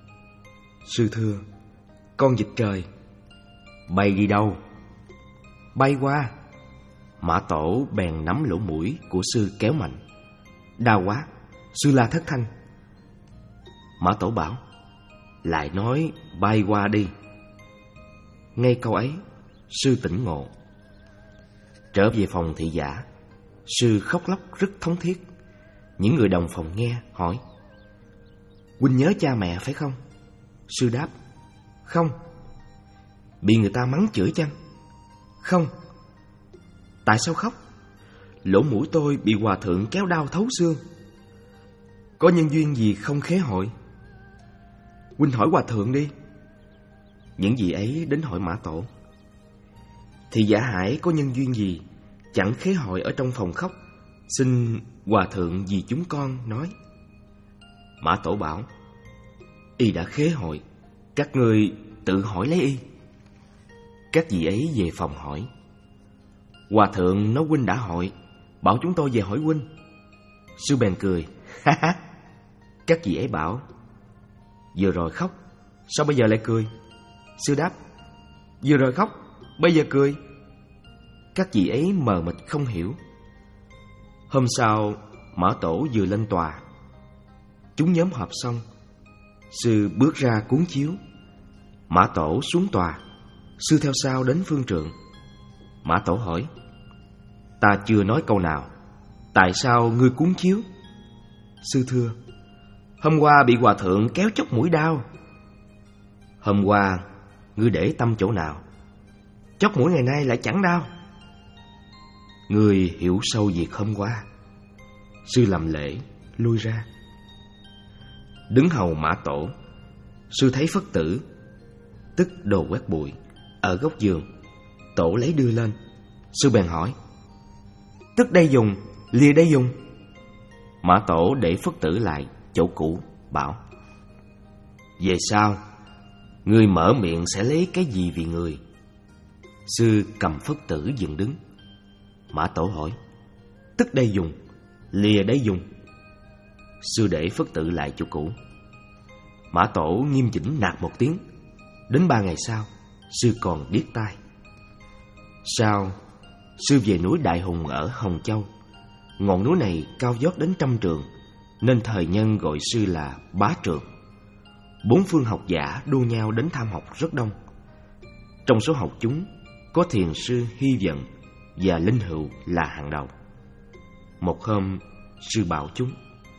Sư thưa: con vịt trời. Bay đi đâu? Bay qua. Mã Tổ bèn nắm lỗ mũi của sư kéo mạnh. Đau quá, sư la thất thanh. Mã Tổ bảo: lại nói bay qua đi. Ngay câu ấy, sư tỉnh ngộ. Trở về phòng thị giả, sư khóc lóc rất thống thiết. Những người đồng phòng nghe hỏi: huynh nhớ cha mẹ phải không? Sư đáp: không. Bị người ta mắng chửi chăng? Không. Tại sao khóc? Lỗ mũi tôi bị hòa thượng kéo đau thấu xương. Có nhân duyên gì không khế hội? Huynh hỏi hòa thượng đi. Những vị ấy đến hỏi Mã Tổ. Thì Giả Hải có nhân duyên gì chẳng khế hội ở trong phòng khóc, xin hòa thượng vì chúng con nói. Mã Tổ bảo: y đã khế hội, các ngươi tự hỏi lấy y. Các vị ấy về phòng hỏi. Hòa thượng nói huynh đã hội, bảo chúng tôi về hỏi huynh. Sư bèn cười: ha ha. Các vị ấy bảo: vừa rồi khóc, sao bây giờ lại cười? Sư đáp: vừa rồi khóc, bây giờ cười. Các vị ấy mờ mịt không hiểu. Hôm sau, Mã Tổ vừa lên tòa. Chúng nhóm họp xong, sư bước ra cuốn chiếu. Mã Tổ xuống tòa, sư theo sau đến phương trượng. Mã Tổ hỏi: ta chưa nói câu nào, tại sao ngươi cuốn chiếu? Sư thưa: Hôm qua bị hòa thượng kéo chốc mũi đau. Hôm qua ngươi để tâm chỗ nào? Chốc mũi ngày nay lại chẳng đau. Ngươi hiểu sâu việc hôm qua. Sư làm lễ lui ra. Đứng hầu Mã Tổ, sư thấy Phất Tử, tức đồ quét bụi, ở góc giường. Tổ lấy đưa lên. Sư bèn hỏi: Tức đây dùng, lìa đây dùng. Mã Tổ để Phất Tử lại chỗ cũ, bảo: Về sau ngươi mở miệng sẽ lấy cái gì vì người? Sư cầm Phất Tử dựng đứng. Mã Tổ hỏi: Tức đây dùng, lìa đấy dùng. Sư để Phất Tử lại chỗ cũ. Mã Tổ nghiêm chỉnh nạt một tiếng. Đến ba ngày sau, sư còn điếc tai. Sau, sư về núi Đại Hùng ở Hồng Châu. Ngọn núi này cao vót đến trăm trượng, nên thời nhân gọi sư là Bá Trượng. Bốn phương học giả đua nhau đến tham học rất đông. Trong số học chúng có thiền sư Hy Vận và Linh Hữu là hàng đầu. Một hôm, sư bảo chúng: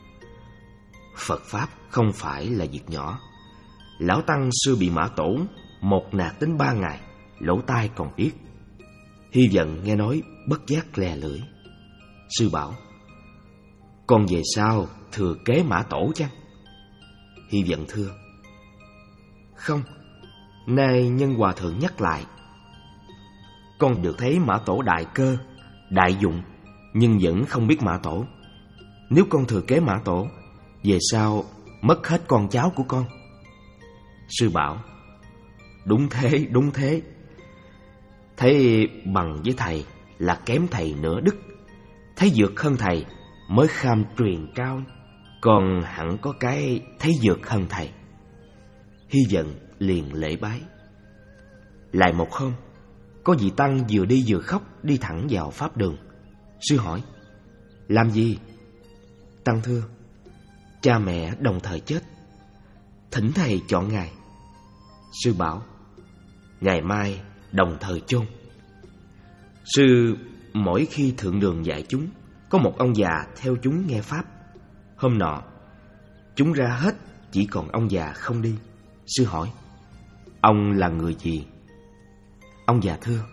Phật Pháp không phải là việc nhỏ. Lão Tăng xưa bị Mã Tổ một nạt đến ba ngày, lỗ tai còn điếc. Hy Vận nghe nói bất giác lè lưỡi. Sư bảo: Con về sau thừa kế Mã Tổ chăng? Hy Vận thưa: Không, nay nhân hòa thượng nhắc lại. Con được thấy Mã Tổ đại cơ, đại dụng, nhưng vẫn không biết Mã Tổ. Nếu con thừa kế Mã Tổ, về sau mất hết con cháu của con. Sư bảo: Đúng thế, đúng thế. Thấy bằng với thầy là kém thầy nửa đức. Thấy vượt hơn thầy mới kham truyền cao. Còn hẳn có cái thấy vượt hơn thầy. Hy Vận liền lễ bái. Lại một hôm, có vị tăng vừa đi vừa khóc đi thẳng vào pháp đường. Sư hỏi: Làm gì? Tăng thưa: Cha mẹ đồng thời chết, thỉnh thầy chọn ngày. Sư bảo: Ngày mai đồng thời chôn. Sư mỗi khi thượng đường dạy chúng, có một ông già theo chúng nghe pháp. Hôm nọ chúng ra hết, chỉ còn ông già không đi. Sư hỏi: Ông là người gì? Ông già thưa: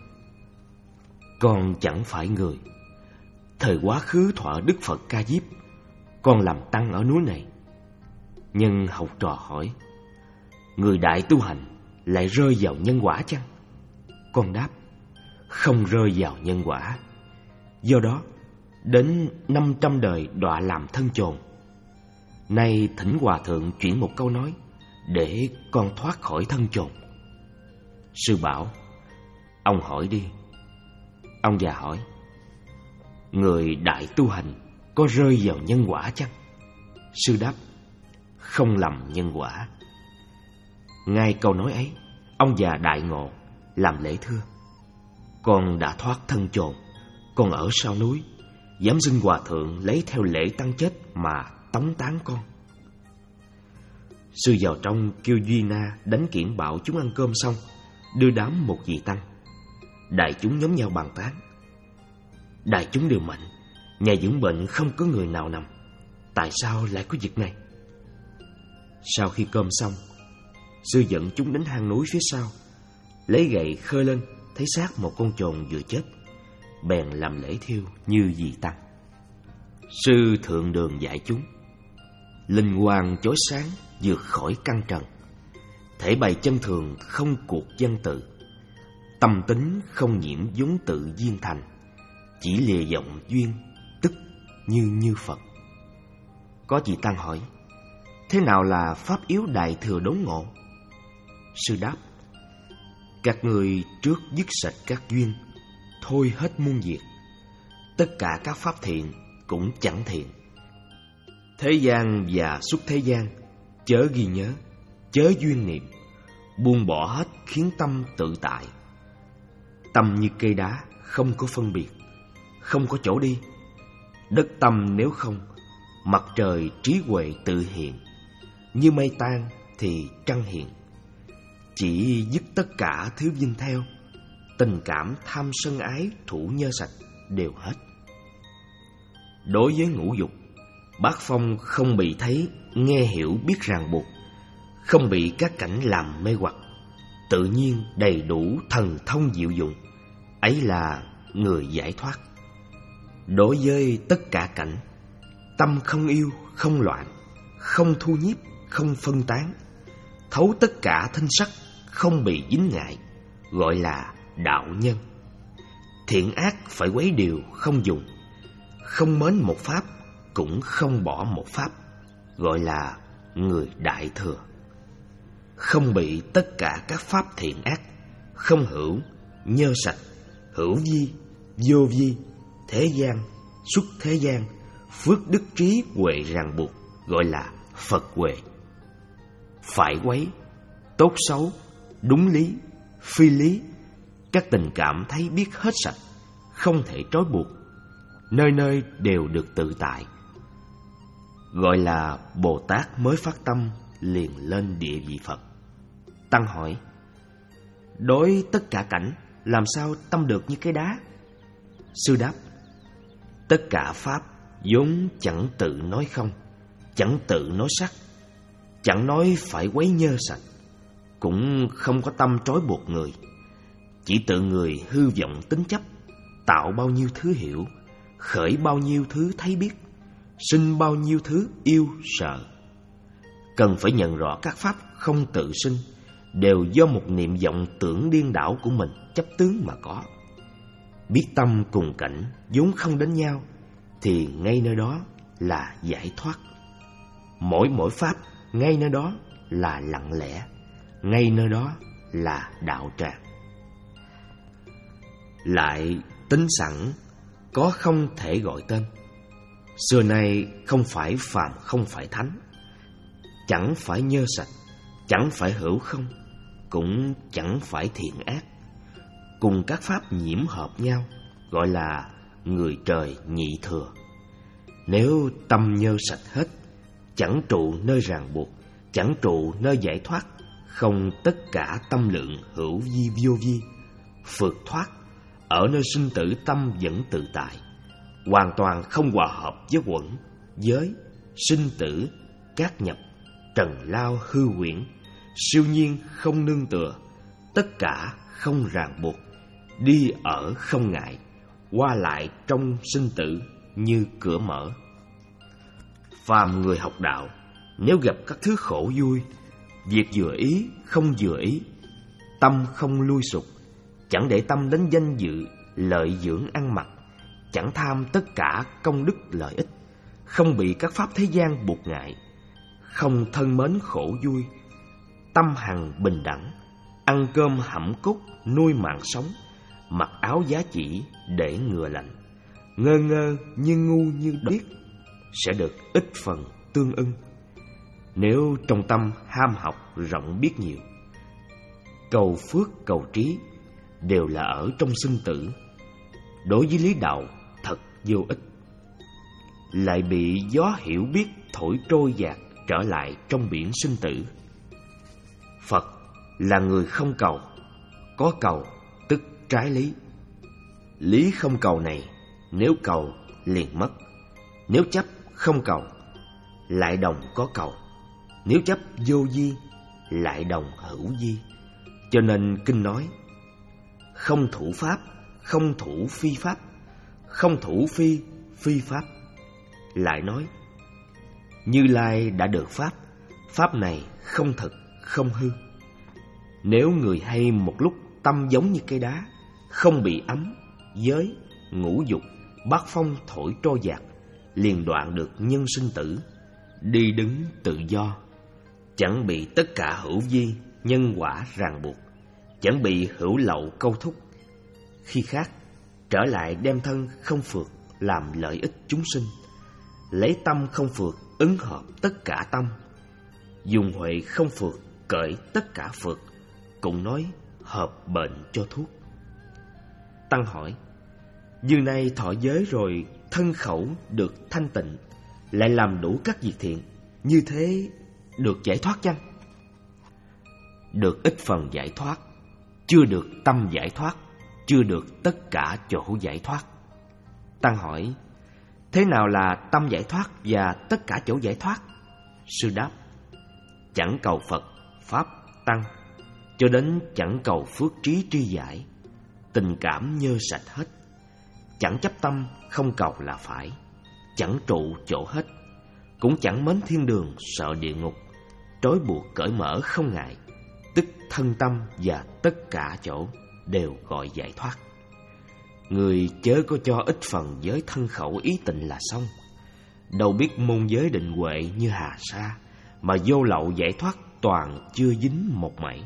Con chẳng phải người. Thời quá khứ thọ Đức Phật Ca Diếp, con làm tăng ở núi này. Nhân học trò hỏi: Người đại tu hành lại rơi vào nhân quả chăng? Con đáp: Không rơi vào nhân quả. Do đó đến năm trăm đời đọa làm thân chồn. Nay thỉnh hòa thượng chuyển một câu nói để con thoát khỏi thân chồn. Sư bảo: Ông hỏi đi. Ông già hỏi: Người đại tu hành có rơi vào nhân quả chăng? Sư đáp: Không lầm nhân quả. Ngay câu nói ấy, ông già đại ngộ, làm lễ thưa: Con đã thoát thân chồn, con ở sau núi, dám xin hòa thượng lấy theo lễ tăng chết mà tống táng con. Sư vào trong kêu Duy Na đánh kiển bảo chúng ăn cơm xong, đưa đám một vị tăng. Đại chúng nhóm nhau bàn tán. Đại chúng đều mạnh, nhà dưỡng bệnh không có người nào nằm, tại sao lại có việc này? Sau khi cơm xong, sư dẫn chúng đến hang núi phía sau, lấy gậy khơi lên, thấy xác một con chồn vừa chết, bèn làm lễ thiêu như vị tăng. Sư thượng đường dạy chúng: Linh quang chói sáng vượt khỏi căn trần, thể bày chân thường không cuộc văn tự, tâm tính không nhiễm vốn tự duyên thành, chỉ lìa vọng duyên tức như như Phật. Có vị tăng hỏi: Thế nào là pháp yếu đại thừa đốn ngộ? Sư đáp: Các người trước dứt sạch các duyên, thôi hết muôn việc. Tất cả các pháp thiện cũng chẳng thiện. Thế gian và xuất thế gian, chớ ghi nhớ, chớ duyên niệm, buông bỏ hết khiến tâm tự tại. Tâm như cây đá, không có phân biệt, không có chỗ đi. Đất tâm nếu không, mặt trời trí huệ tự hiện. Như mây tan thì trăng hiện. Chỉ dứt tất cả thứ vinh theo, tình cảm tham sân ái thủ nhơ sạch đều hết. Đối với ngũ dục, Bát phong không bị thấy, nghe hiểu, biết ràng buộc, không bị các cảnh làm mê hoặc, tự nhiên đầy đủ thần thông diệu dụng, ấy là người giải thoát. Đối với tất cả cảnh, tâm không yêu, không loạn, không thu nhiếp, không phân tán, thấu tất cả thanh sắc, không bị dính ngại, gọi là đạo nhân. Thiện ác phải quấy điều không dùng, không mến một pháp, cũng không bỏ một pháp, gọi là người đại thừa. Không bị tất cả các pháp thiện ác, không hữu, nhơ sạch, hữu vi, vô vi, thế gian, xuất thế gian, phước đức trí huệ ràng buộc, gọi là Phật huệ. Phải quấy, tốt xấu, đúng lý, phi lý, các tình cảm thấy biết hết sạch, không thể trói buộc, nơi nơi đều được tự tại, gọi là Bồ Tát mới phát tâm liền lên địa vị Phật. Tăng hỏi: đối tất cả cảnh, làm sao tâm được như cái đá? Sư đáp: tất cả pháp vốn chẳng tự nói không, chẳng tự nói sắc, chẳng nói phải quấy nhơ sạch, cũng không có tâm trói buộc người, chỉ tự người hư vọng tính chấp, tạo bao nhiêu thứ hiểu, khởi bao nhiêu thứ thấy biết, sinh bao nhiêu thứ yêu sợ. Cần phải nhận rõ các pháp không tự sinh, đều do một niệm vọng tưởng điên đảo của mình chấp tướng mà có. Biết tâm cùng cảnh vốn không đến nhau, thì ngay nơi đó là giải thoát. Mỗi mỗi pháp ngay nơi đó là lặng lẽ, ngay nơi đó là đạo tràng. Lại tính sẵn, có không thể gọi tên. Xưa nay không phải phàm không phải thánh, chẳng phải nhơ sạch, chẳng phải hữu không, cũng chẳng phải thiện ác, cùng các pháp nhiễm hợp nhau, gọi là người trời nhị thừa. Nếu tâm nhơ sạch hết, chẳng trụ nơi ràng buộc, chẳng trụ nơi giải thoát, không tất cả tâm lượng hữu vi vô vi, phượt thoát, ở nơi sinh tử tâm vẫn tự tại, hoàn toàn không hòa hợp với quẩn, giới, sinh tử, cát nhập, trần lao hư huyễn, siêu nhiên không nương tựa, tất cả không ràng buộc, đi ở không ngại, qua lại trong sinh tử như cửa mở. Phàm người học đạo, nếu gặp các thứ khổ vui, việc vừa ý không vừa ý, tâm không lui sụp, chẳng để tâm đến danh dự, lợi dưỡng ăn mặc, chẳng tham tất cả công đức lợi ích, không bị các pháp thế gian buộc ngại, không thân mến khổ vui, tâm hằng bình đẳng, ăn cơm hẩm cốt nuôi mạng sống, mặc áo giá chỉ để ngừa lạnh, ngơ ngơ như ngu như điếc, sẽ được ít phần tương ưng. Nếu trong tâm ham học rộng biết nhiều, cầu phước cầu trí đều là ở trong sinh tử, đối với lý đạo thật vô ích, lại bị gió hiểu biết thổi trôi dạt trở lại trong biển sinh tử. Phật là người không cầu, có cầu tức trái lý. Lý không cầu này, nếu cầu liền mất, nếu chấp không cầu lại đồng có cầu, nếu chấp vô vi lại đồng hữu vi. Cho nên kinh nói: không thủ pháp, không thủ phi pháp, không thủ phi, phi pháp. Lại nói: Như Lai đã được pháp, pháp này không thực, không hư. Nếu người hay một lúc tâm giống như cây đá, không bị ấm, giới, ngũ dục, bát phong thổi trôi dạt, liền đoạn được nhân sinh tử, đi đứng tự do, chẳng bị tất cả hữu vi, nhân quả ràng buộc, chẳng bị hữu lậu câu thúc. Khi khác, trở lại đem thân không phượt làm lợi ích chúng sinh, lấy tâm không phượt ứng hợp tất cả tâm, dùng huệ không phượt cởi tất cả phượt, cũng nói hợp bệnh cho thuốc. Tăng hỏi: Dường này thọ giới rồi, thân khẩu được thanh tịnh, lại làm đủ các việc thiện, như thế được giải thoát chăng? Được ít phần giải thoát, chưa được tâm giải thoát, chưa được tất cả chỗ giải thoát. Tăng hỏi: thế nào là tâm giải thoát và tất cả chỗ giải thoát? Sư đáp: chẳng cầu Phật, Pháp, Tăng, cho đến chẳng cầu phước trí tri giải, tình cảm nhơ sạch hết. Chẳng chấp tâm không cầu là phải, chẳng trụ chỗ hết, cũng chẳng mến thiên đường sợ địa ngục, trói buộc cởi mở không ngại, tức thân tâm và tất cả chỗ đều gọi giải thoát. Người chớ có cho ít phần giới thân khẩu ý tịnh là xong, đâu biết môn giới định huệ như hà sa, mà vô lậu giải thoát toàn chưa dính một mảy.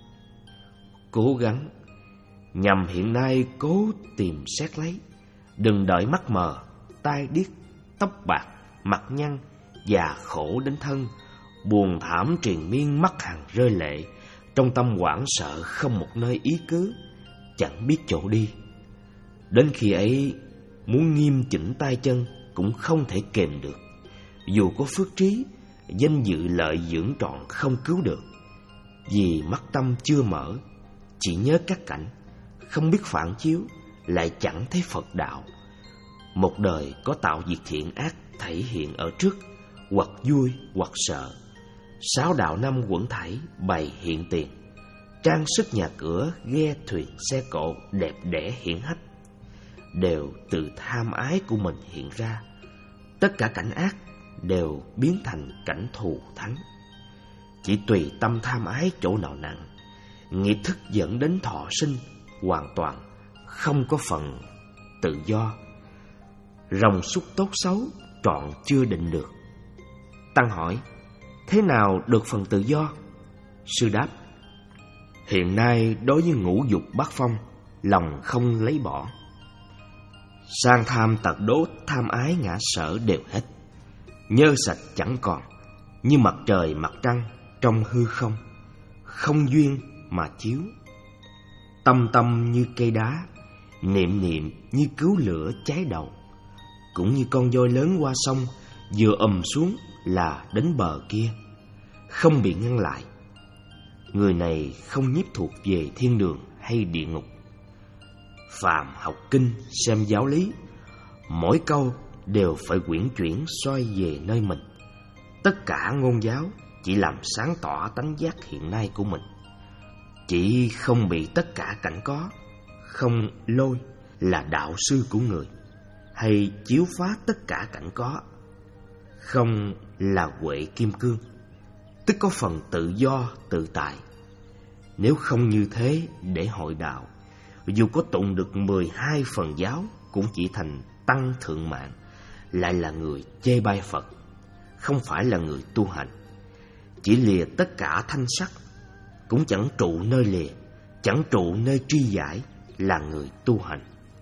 Cố gắng, nhằm hiện nay cố tìm xét lấy, đừng đợi mắt mờ, tai điếc, tóc bạc, mặt nhăn và khổ đến thân, buồn thảm triền miên mắt hàng rơi lệ, trong tâm hoảng sợ không một nơi ý cứ, chẳng biết chỗ đi. Đến khi ấy, muốn nghiêm chỉnh tay chân cũng không thể kềm được. Dù có phước trí, danh dự lợi dưỡng trọn không cứu được. Vì mắt tâm chưa mở, chỉ nhớ các cảnh, không biết phản chiếu, lại chẳng thấy Phật đạo. Một đời có tạo việc thiện ác thể hiện ở trước, hoặc vui hoặc sợ. Sáu đạo năm quẩn thảy bày hiện tiền, trang sức nhà cửa, ghe thuyền xe cộ đẹp đẽ hiển hách, đều từ tham ái của mình hiện ra. Tất cả cảnh ác đều biến thành cảnh thù thắng. Chỉ tùy tâm tham ái chỗ nào nặng, nghiệp thức dẫn đến thọ sinh, hoàn toàn không có phần tự do. Rồng xúc tốt xấu trọn chưa định được. Tăng hỏi: thế nào được phần tự do? Sư đáp: hiện nay đối với ngũ dục bát phong, lòng không lấy bỏ. Sang tham tật đố, tham ái ngã sở đều hết, nhơ sạch chẳng còn, như mặt trời mặt trăng trong hư không, không duyên mà chiếu. Tâm tâm như cây đá, niệm niệm như cứu lửa cháy đầu, cũng như con voi lớn qua sông, vừa ầm xuống là đến bờ kia, không bị ngăn lại. Người này không nhiếp thuộc về thiên đường hay địa ngục. Phàm học kinh xem giáo lý, mỗi câu đều phải quyển chuyển xoay về nơi mình. Tất cả ngôn giáo chỉ làm sáng tỏ tánh giác hiện nay của mình. Chỉ không bị tất cả cảnh có, không lôi là đạo sư của người, hay chiếu phá tất cả cảnh có, không là huệ kim cương, tức có phần tự do tự tại. Nếu không như thế để hội đạo, dù có tụng được mười hai phần giáo cũng chỉ thành tăng thượng mạng, lại là người chê bai Phật, không phải là người tu hành. Chỉ lìa tất cả thanh sắc, cũng chẳng trụ nơi lìa, chẳng trụ nơi tri giải, là người tu hành.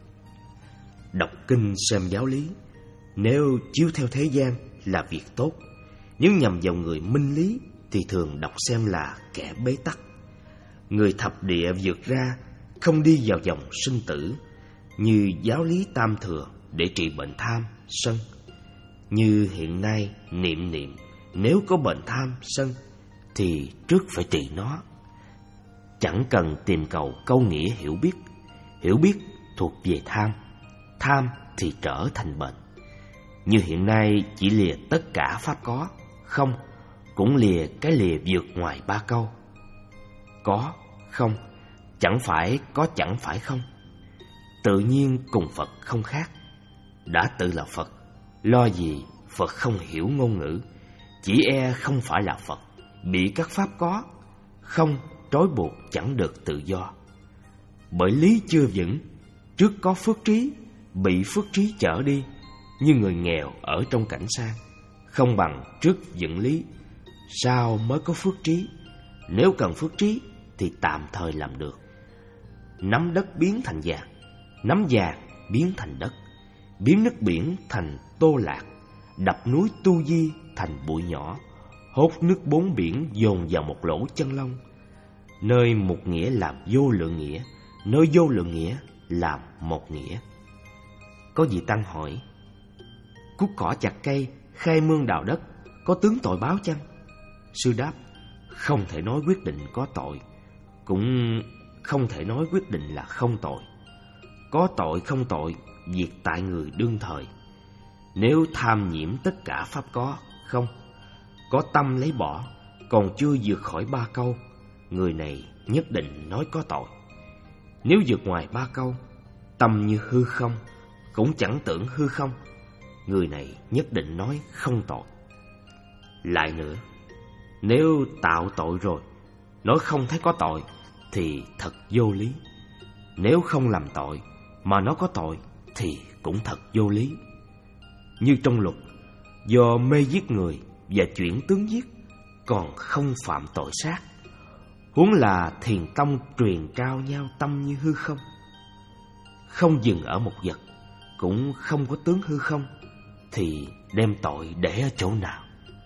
Đọc kinh xem giáo lý, nếu chiếu theo thế gian là việc tốt, nếu nhằm vào người minh lý thì thường đọc xem là kẻ bế tắc. Người thập địa vượt ra, không đi vào dòng sinh tử, như giáo lý tam thừa để trị bệnh tham, sân. Như hiện nay niệm niệm, nếu có bệnh tham, sân thì trước phải trị nó. Chẳng cần tìm cầu câu nghĩa hiểu biết. Hiểu biết thuộc về tham, tham thì trở thành bệnh. Như hiện nay chỉ lìa tất cả pháp có, không, cũng lìa cái lìa vượt ngoài ba câu. Có, không, chẳng phải có chẳng phải không. Tự nhiên cùng Phật không khác. Đã tự là Phật, lo gì Phật không hiểu ngôn ngữ. Chỉ e không phải là Phật, bị các pháp có, không trói buộc chẳng được tự do. Bởi lý chưa vững, trước có phước trí, bị phước trí chở đi, như người nghèo ở trong cảnh sang. Không bằng trước vững lý, sau mới có phước trí. Nếu cần phước trí thì tạm thời làm được. Nắm đất biến thành vàng, nắm vàng biến thành đất, biến nước biển thành tô lạc, đập núi tu di thành bụi nhỏ, hốt nước bốn biển dồn vào một lỗ chân lông. Nơi một nghĩa làm vô lượng nghĩa, nơi vô lượng nghĩa làm một nghĩa. Có vị tăng hỏi: cuốc cỏ chặt cây, khai mương đào đất, có tướng tội báo chăng? Sư đáp: không thể nói quyết định có tội, cũng không thể nói quyết định là không tội. Có tội không tội, việc tại người đương thời. nếu tham nhiễm tất cả pháp có không, có tâm lấy bỏ, còn chưa vượt khỏi ba câu, người này nhất định nói có tội. Nếu vượt ngoài ba câu, tâm như hư không, cũng chẳng tưởng hư không, người này nhất định nói không tội. Lại nữa, nếu tạo tội rồi, nói không thấy có tội, thì thật vô lý. Nếu không làm tội, mà nó có tội, thì cũng thật vô lý. Như trong luật, do mê giết người và chuyển tướng giết, còn không phạm tội sát. Huống là thiền tông truyền trao nhau tâm như hư không. Không dừng ở một vật, cũng không có tướng hư không, thì đem tội để ở chỗ nào?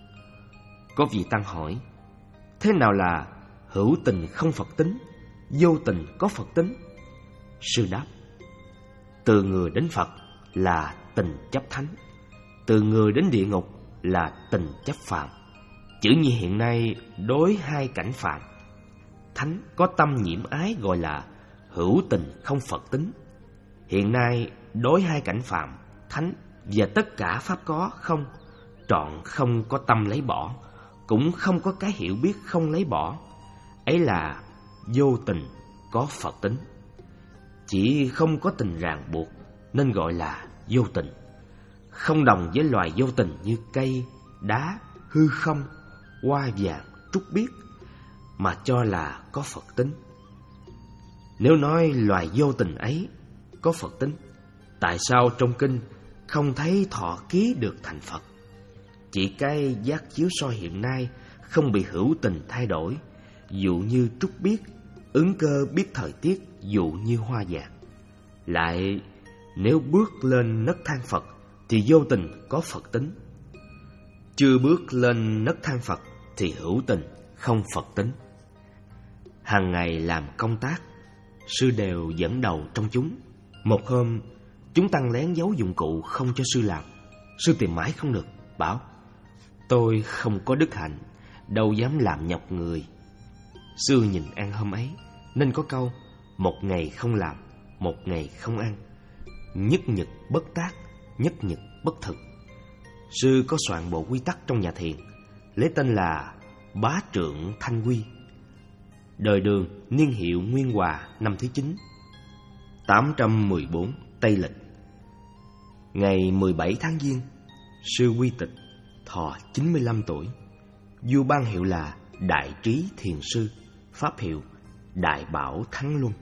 Có vị tăng hỏi, thế nào là hữu tình không Phật tính, vô tình có Phật tính? Sư đáp, từ người đến Phật là tình chấp thánh, từ người đến địa ngục là tình chấp phạm. Chữ như hiện nay đối hai cảnh phạm, thánh có tâm nhiễm ái gọi là hữu tình không Phật tính. Hiện nay đối hai cảnh phạm, thánh và tất cả pháp có không, trọn không có tâm lấy bỏ, cũng không có cái hiểu biết không lấy bỏ, ấy là vô tình có Phật tính. Chỉ không có tình ràng buộc nên gọi là vô tình. Không đồng với loài vô tình như cây, đá, hư không, hoa vàng, trúc biếc, mà cho là có Phật tính. Nếu nói loài vô tình ấy có Phật tính, tại sao trong kinh không thấy thọ ký được thành Phật? Chỉ cái giác chiếu soi hiện nay không bị hữu tình thay đổi, dụ như trúc biếc, ứng cơ biết thời tiết, dụ như hoa vàng. Lại nếu bước lên nấc thang Phật thì vô tình có Phật tính. Chưa bước lên nấc thang Phật thì hữu tình không Phật tính. Hàng ngày làm công tác, sư đều dẫn đầu trong chúng. Một hôm, chúng tăng lén giấu dụng cụ không cho sư làm. Sư tìm mãi không được, bảo tôi không có đức hạnh, đâu dám làm nhọc người. Sư nhìn ăn hôm ấy nên có câu một ngày không làm, một ngày không ăn, nhất nhật bất tác, nhất nhật bất thực. Sư có soạn bộ quy tắc trong nhà thiền, lấy tên là Bá Trượng Thanh Quy. Đời Đường, niên hiệu Nguyên Hòa, năm thứ chín, tám trăm mười bốn Tây Lịch. Ngày mười bảy tháng Giêng, sư quy tịch, thọ chín mươi lăm tuổi. Vua ban hiệu là Đại Trí Thiền Sư, pháp hiệu Đại Bảo Thắng Luân.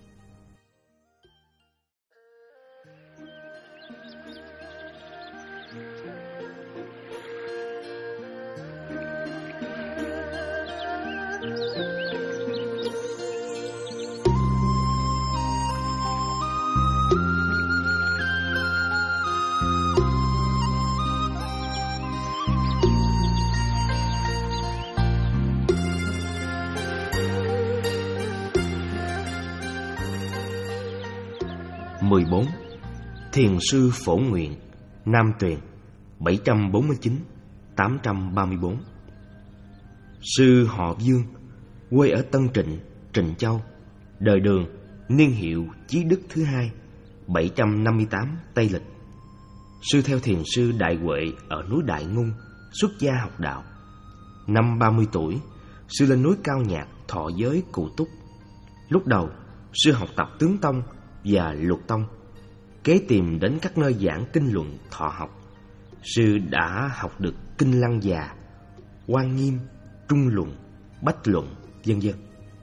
mười bốn. Thiền sư Phổ Nguyện, Nam Tuyền, bảy trăm bốn mươi chín đến tám trăm ba mươi bốn. Sư họ Dương, quê ở Tân Trịnh, Trịnh Châu. Đời Đường, niên hiệu Chí Đức thứ hai, bảy trăm năm mươi tám Tây Lịch. Sư theo thiền sư Đại Huệ ở núi Đại Ngung, xuất gia học đạo. Năm ba mươi tuổi, sư lên núi Cao Nhạc thọ giới Cụ Túc. Lúc đầu, sư học tập Tướng Tông và Luật Tông, kế tìm đến các nơi giảng kinh luận thọ học. Sư đã học được Kinh Lăng Già, Quan Nghiêm, Trung Luận, Bách Luận, vân vân.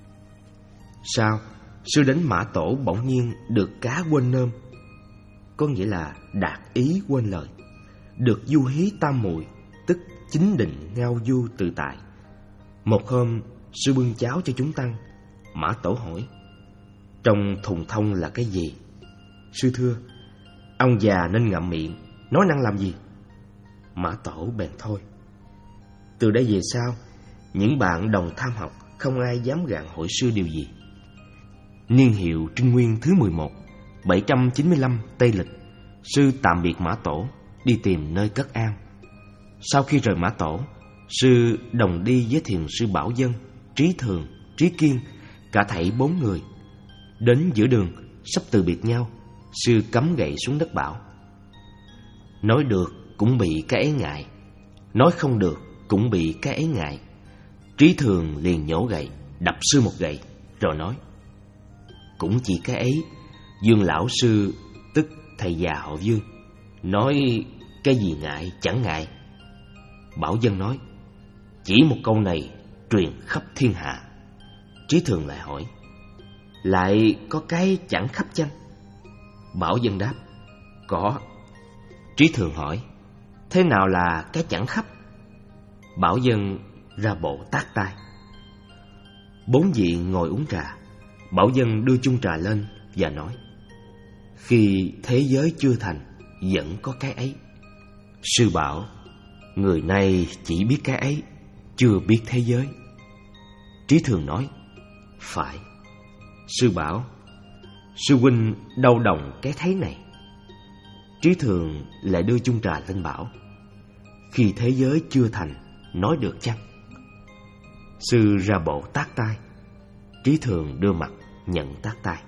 Sau, sư đến Mã Tổ bỗng nhiên được cá quên nôm, có nghĩa là đạt ý quên lời, được du hí tam muội, tức chính định ngao du tự tại. Một hôm, sư bưng cháo cho chúng tăng. Mã Tổ hỏi, trong thùng thông là cái gì? Sư thưa, ông già nên ngậm miệng, nói năng làm gì? Mã Tổ bèn thôi. Từ đây về sau, những bạn đồng tham học không ai dám gạn hỏi sư điều gì. Niên hiệu Trinh Nguyên thứ mười một, bảy trăm chín mươi lăm Tây Lịch. Sư tạm biệt Mã Tổ, đi tìm nơi cất an. Sau khi rời Mã Tổ, sư đồng đi với thiền sư Bảo Dân, Trí Thường, Trí Kiên, cả thảy bốn người. Đến giữa đường, sắp từ biệt nhau, sư cắm gậy xuống đất bảo, Nói được cũng bị cái ấy ngại, nói không được cũng bị cái ấy ngại. Trí Thường liền nhổ gậy, đập sư một gậy, rồi nói: cũng chỉ cái ấy, Dương lão sư, tức thầy già họ Dương, nói cái gì ngại chẳng ngại. Bảo Dân nói: chỉ một câu này truyền khắp thiên hạ. Trí Thường lại hỏi: lại có cái chẳng khắp chăng? Bảo Dân đáp: có. Trí Thường hỏi: thế nào là cái chẳng khắp? Bảo Dân ra bộ tát tai. Bốn vị ngồi uống trà. Bảo Dân đưa chung trà lên và nói: khi thế giới chưa thành, vẫn có cái ấy. Sư bảo: người này chỉ biết cái ấy, chưa biết thế giới. Trí Thường nói: phải. Sư bảo: sư huynh đâu đồng cái thấy này? Trí Thường lại đưa chung trà lên bảo: khi thế giới chưa thành, nói được chăng? Sư ra bộ tát tai. Trí Thường đưa mặt nhận tát tai.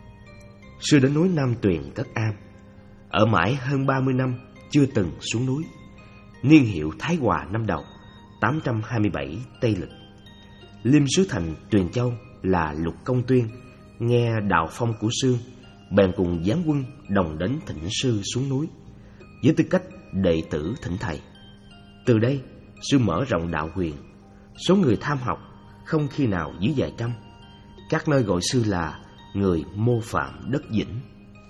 Sư đến núi Nam Tuyền cất am, ở mãi hơn ba mươi năm chưa từng xuống núi. Niên hiệu Thái Hòa năm Đầu, tám trăm hai mươi bảy Tây Lịch. Liêm sứ thành Tuyền Châu là Lục Công Tuyên nghe đạo phong của sư, bèn cùng giáng quân đồng đến thỉnh sư xuống núi với tư cách đệ tử thỉnh thầy. Từ đây sư mở rộng đạo huyền, số người tham học không khi nào dưới vài trăm. Các nơi gọi sư là người mô phạm đất Vĩnh.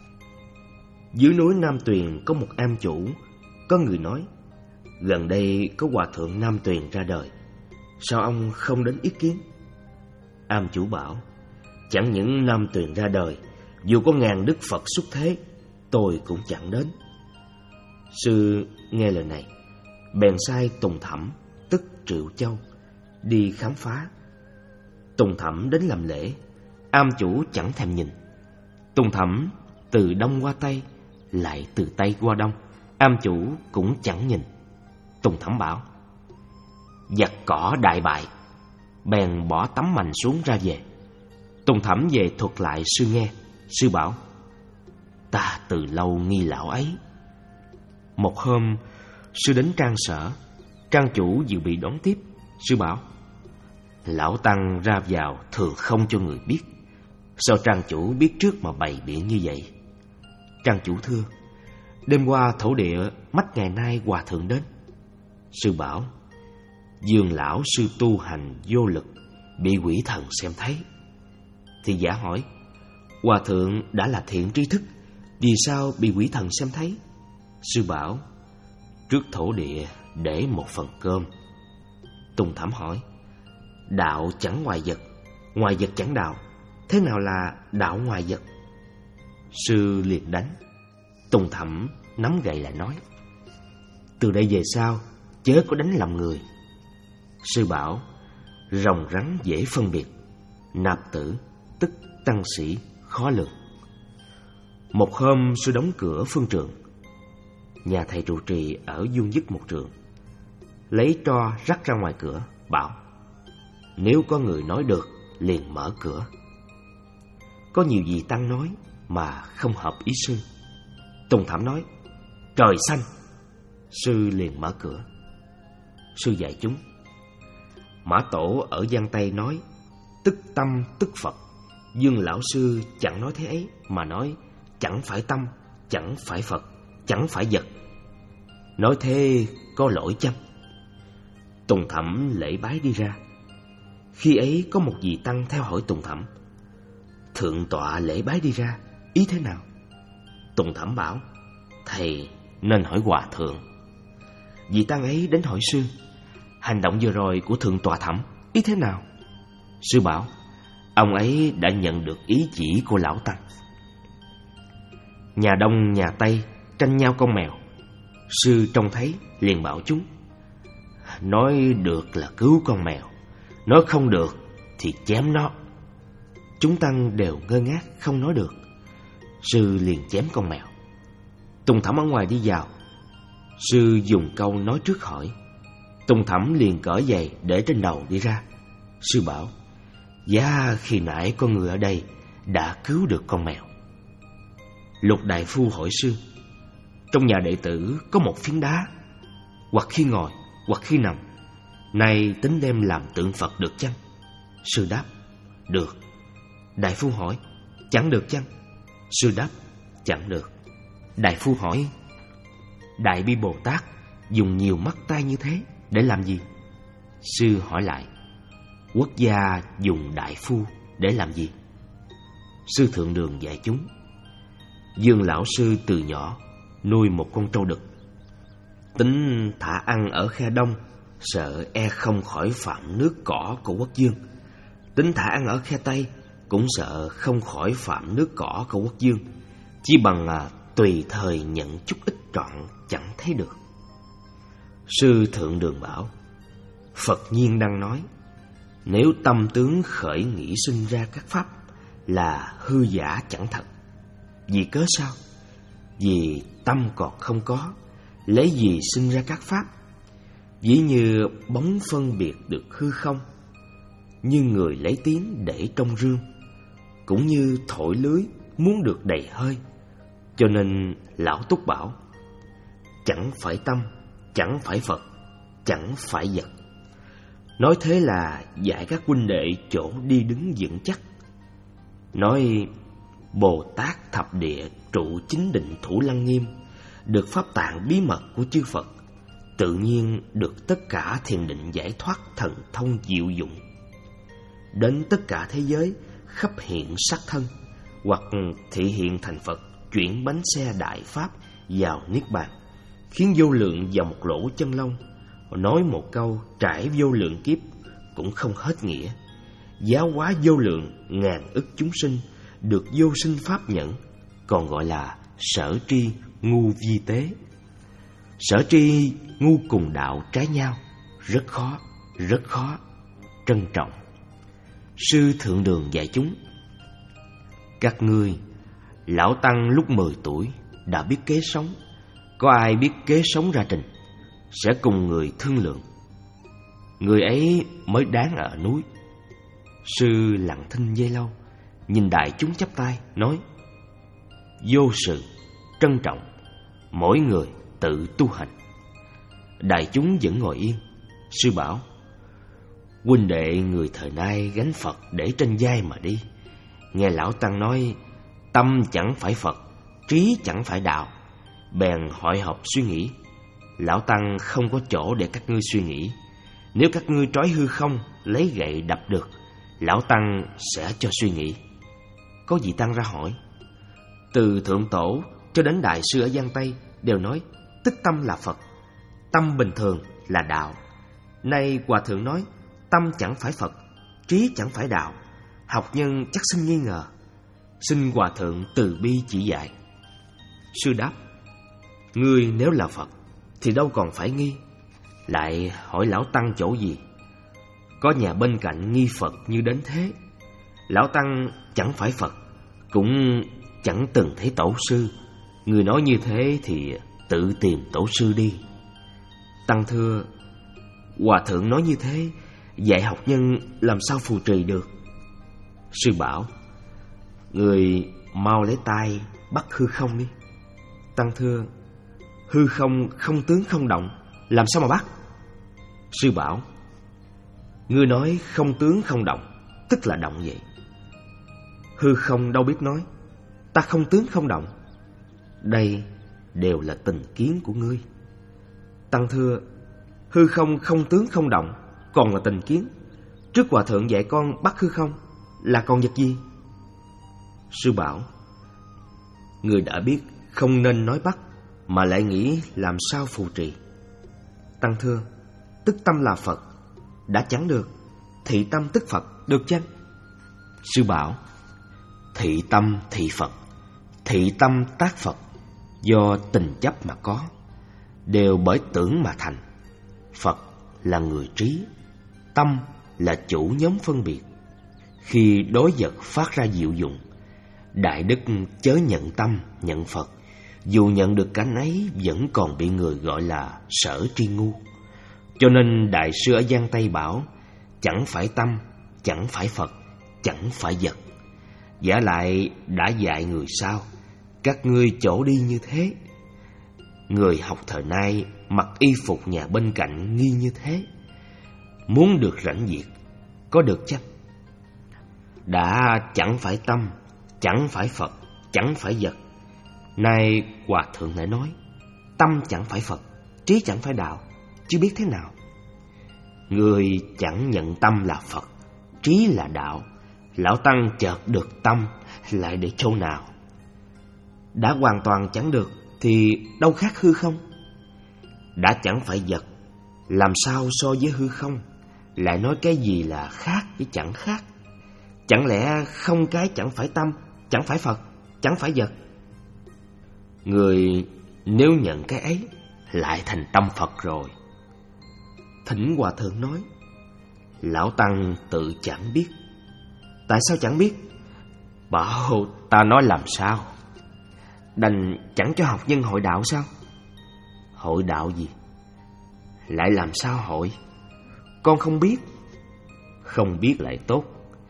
Dưới núi Nam Tuyền có một am chủ. Có người nói: gần đây có hòa thượng Nam Tuyền ra đời, sao ông không đến ý kiến? Am chủ bảo: chẳng những Nam Tuyền ra đời, dù có ngàn đức Phật xuất thế, tôi cũng chẳng đến. Sư nghe lời này, bèn sai Tùng Thẩm, tức Triệu Châu, đi khám phá. Tùng Thẩm đến làm lễ, am chủ chẳng thèm nhìn. Tùng Thẩm từ đông qua tây, lại từ tây qua đông, am chủ cũng chẳng nhìn. Tùng Thẩm bảo: giặc cỏ đại bại, bèn bỏ tấm mành xuống ra về. Tùng Thẩm về thuật lại sư nghe. Sư bảo: ta từ lâu nghi lão ấy. Một hôm sư đến trang sở, trang chủ dự bị đón tiếp. Sư bảo: lão tăng ra vào thường không cho người biết, sao trang chủ biết trước mà bày biện như vậy? Trang chủ thưa: đêm qua thổ địa mách ngày nay hòa thượng đến. Sư bảo: Dương lão sư tu hành vô lực, bị quỷ thần xem thấy. Thì giả hỏi: hòa thượng đã là thiện tri thức, vì sao bị quỷ thần xem thấy? Sư bảo: trước thổ địa để một phần cơm. Tùng Thẩm hỏi: đạo chẳng ngoài vật, ngoài vật chẳng đạo, thế nào là đạo ngoài vật? Sư liền đánh. Tùng Thẩm nắm gậy lại nói: từ đây về sau chớ có đánh lầm người. Sư bảo: rồng rắn dễ phân biệt, nạp tử tức tăng sĩ khó lường. Một hôm sư đóng cửa phương trường. Nhà thầy trụ trì ở vuông vức một trường, lấy tro rắc ra ngoài cửa, bảo: nếu có người nói được liền mở cửa. Có nhiều vị tăng nói mà không hợp ý sư. Tùng Thẩm nói: trời xanh. Sư liền mở cửa. Sư dạy chúng: Mã Tổ ở Giang Tây nói tức tâm tức Phật. Dương lão sư chẳng nói thế ấy, mà nói chẳng phải tâm, chẳng phải Phật, chẳng phải vật. Nói thế có lỗi chăng? Tùng Thẩm lễ bái đi ra. Khi ấy có một vị tăng theo hỏi Tùng Thẩm: thượng tọa lễ bái đi ra, ý thế nào? Tùng Thẩm bảo: thầy nên hỏi hòa thượng. Vị tăng ấy đến hỏi sư: hành động vừa rồi của thượng tọa Thẩm ý thế nào? Sư bảo: ông ấy đã nhận được ý chỉ của lão tăng. Nhà Đông nhà Tây tranh nhau con mèo. Sư trông thấy liền bảo chúng: nói được là cứu con mèo, nói không được thì chém nó. Chúng tăng đều ngơ ngác không nói được. Sư liền chém con mèo. Tùng Thẩm ở ngoài đi vào. Sư dùng câu nói trước hỏi. Tùng Thẩm liền cởi giày để trên đầu đi ra. Sư bảo: dạ khi nãy có người ở đây đã cứu được con mèo. Lục đại phu hỏi sư: trong nhà đệ tử có một phiến đá, hoặc khi ngồi, hoặc khi nằm. Nay tính đem làm tượng Phật được chăng? Sư đáp: Được. Đại phu hỏi: Chẳng được chăng? Sư đáp: Chẳng được. Đại phu hỏi: Đại Bi Bồ Tát dùng nhiều mắt tay như thế để làm gì? Sư hỏi lại: Quốc gia dùng đại phu để làm gì? Sư Thượng Đường dạy chúng: Dương lão sư từ nhỏ nuôi một con trâu đực, tính thả ăn ở khe đông, sợ e không khỏi phạm nước cỏ của quốc dương. Tính thả ăn ở khe tây, cũng sợ không khỏi phạm nước cỏ của quốc dương. Chỉ bằng à, tùy thời nhận chút ít trọn chẳng thấy được. Sư Thượng Đường bảo: Phật nhiên đang nói, nếu tâm tướng khởi nghĩ sinh ra các pháp là hư giả chẳng thật. Vì cớ sao? Vì tâm còn không có, lấy gì sinh ra các pháp? Ví như bóng phân biệt được hư không, như người lấy tiếng để trong rương, cũng như thổi lưới muốn được đầy hơi. Cho nên Lão Túc bảo: Chẳng phải tâm, chẳng phải Phật, chẳng phải vật. Nói thế là dạy các huynh đệ chỗ đi đứng vững chắc. Nói Bồ Tát thập địa trụ chính định thủ lăng nghiêm, được pháp tạng bí mật của chư Phật, tự nhiên được tất cả thiền định giải thoát thần thông diệu dụng. Đến tất cả thế giới khắp hiện sắc thân, hoặc thị hiện thành Phật, chuyển bánh xe đại pháp vào niết bàn, khiến vô lượng vào một lỗ chân lông. Nói một câu trải vô lượng kiếp cũng không hết nghĩa. Giáo hóa vô lượng ngàn ức chúng sinh, được vô sinh pháp nhẫn, còn gọi là sở tri ngu vi tế. Sở tri ngu cùng đạo trái nhau, rất khó, rất khó, trân trọng. Sư Thượng Đường dạy chúng: Các ngươi, lão tăng lúc mười tuổi đã biết kế sống. Có ai biết kế sống ra trình, sẽ cùng người thương lượng. Người ấy mới đáng ở núi. Sư lặng thinh giây lâu, nhìn đại chúng chắp tay, nói: Vô sự, trân trọng, mỗi người tự tu hành. Đại chúng vẫn ngồi yên. Sư bảo: Huynh đệ người thời nay gánh Phật để trên vai mà đi. Nghe lão tăng nói tâm chẳng phải Phật, trí chẳng phải đạo, bèn hội họp suy nghĩ. Lão tăng không có chỗ để các ngươi suy nghĩ. Nếu các ngươi trói hư không, lấy gậy đập được, lão tăng sẽ cho suy nghĩ. Có vị tăng ra hỏi: Từ thượng tổ cho đến đại sư ở Giang Tây đều nói tức tâm là Phật, tâm bình thường là đạo. Nay hòa thượng nói tâm chẳng phải Phật, trí chẳng phải đạo, học nhân chắc sinh nghi ngờ. Xin hòa thượng từ bi chỉ dạy. Sư đáp: Ngươi nếu là Phật thì đâu còn phải nghi, lại hỏi lão tăng chỗ gì? Có nhà bên cạnh nghi Phật như đến thế. Lão tăng chẳng phải Phật, cũng chẳng từng thấy tổ sư. Người nói như thế thì tự tìm tổ sư đi. Tăng thưa: Hòa thượng nói như thế, dạy học nhân làm sao phù trì được? Sư bảo: Người mau lấy tay bắt hư không đi. Tăng thưa: Hư không không tướng không động, làm sao mà bắt? Sư bảo: Ngươi nói không tướng không động, tức là động vậy. Hư không đâu biết nói, ta không tướng không động. Đây đều là tình kiến của ngươi. Tăng thưa: Hư không không tướng không động, còn là tình kiến. Trước hòa thượng dạy con bắt hư không, là còn vật gì? Sư bảo: Ngươi đã biết không nên nói bắt, mà lại nghĩ làm sao phù trì. Tăng thưa: Tức tâm là Phật, đã chẳng được, thị tâm tức Phật, được chăng? Sư bảo: Thị tâm thị Phật, thị tâm tác Phật, do tình chấp mà có, đều bởi tưởng mà thành. Phật là người trí, tâm là chủ nhóm phân biệt. Khi đối vật phát ra diệu dụng, đại đức chớ nhận tâm, nhận Phật. Dù nhận được cái ấy vẫn còn bị người gọi là sở tri ngu. Cho nên đại sư ở Giang Tây bảo: Chẳng phải tâm, chẳng phải Phật, chẳng phải vật. Giả lại đã dạy người sao: Các ngươi chỗ đi như thế. Người học thời nay mặc y phục nhà bên cạnh nghi như thế, muốn được rảnh việc, có được chăng? Đã chẳng phải tâm, chẳng phải Phật, chẳng phải vật. Nay Hòa Thượng lại nói, tâm chẳng phải Phật, trí chẳng phải đạo, chứ biết thế nào? Người chẳng nhận tâm là Phật, trí là đạo, lão tăng chợt được tâm lại để chỗ nào? Đã hoàn toàn chẳng được thì đâu khác hư không? Đã chẳng phải vật, làm sao so với hư không? Lại nói cái gì là khác với chẳng khác? Chẳng lẽ không cái chẳng phải tâm, chẳng phải Phật, chẳng phải vật? Người nếu nhận cái ấy lại thành tâm Phật rồi. Thỉnh Hòa Thượng nói, lão tăng tự chẳng biết. Tại sao chẳng biết? Bảo ta nói làm sao? Đành chẳng cho học nhân hội đạo sao? Hội đạo gì? Lại làm sao hội? Con không biết. Không biết lại tốt.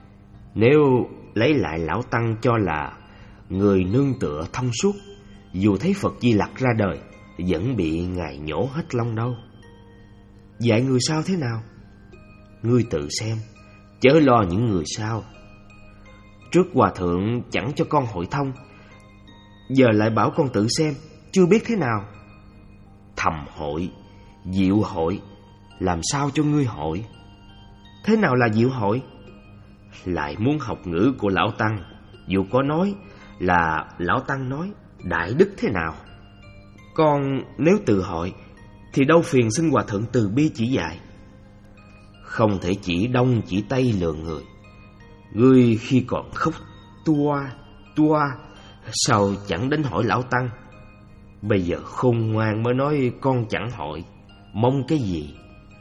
Nếu lấy lại lão tăng cho là người nương tựa thông suốt, dù thấy Phật Di Lặc ra đời vẫn bị Ngài nhổ hết lông đâu. Dạy người sau thế nào? Ngươi tự xem, chớ lo những người sau. Trước Hòa Thượng chẳng cho con hội thông, giờ lại bảo con tự xem, chưa biết thế nào. Thầm hội, diệu hội, làm sao cho ngươi hội? Thế nào là diệu hội? Lại muốn học ngữ của lão tăng, dù có nói là lão tăng nói đại đức thế nào? Con nếu tự hội thì đâu phiền xin Hòa Thượng từ bi chỉ dạy. Không thể chỉ đông chỉ tây lừa người. Ngươi khi còn khóc tua tua, sao chẳng đến hỏi lão tăng? Bây giờ khôn ngoan mới nói con chẳng hội, mong cái gì?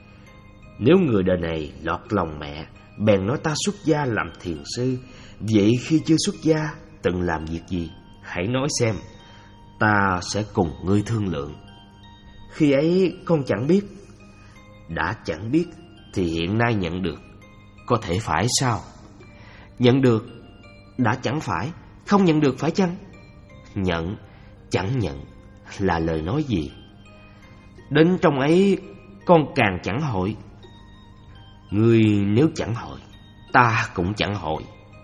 Nếu người đời này lọt lòng mẹ, bèn nói ta xuất gia làm thiền sư, vậy khi chưa xuất gia từng làm việc gì? Hãy nói xem, ta sẽ cùng ngươi thương lượng. Khi ấy con chẳng biết. Đã chẳng biết thì hiện nay nhận được, có thể phải sao? Nhận được đã chẳng phải, không nhận được phải chăng? Nhận, chẳng nhận là lời nói gì? Đến trong ấy con càng chẳng hội. Ngươi nếu chẳng hội, ta cũng chẳng hội.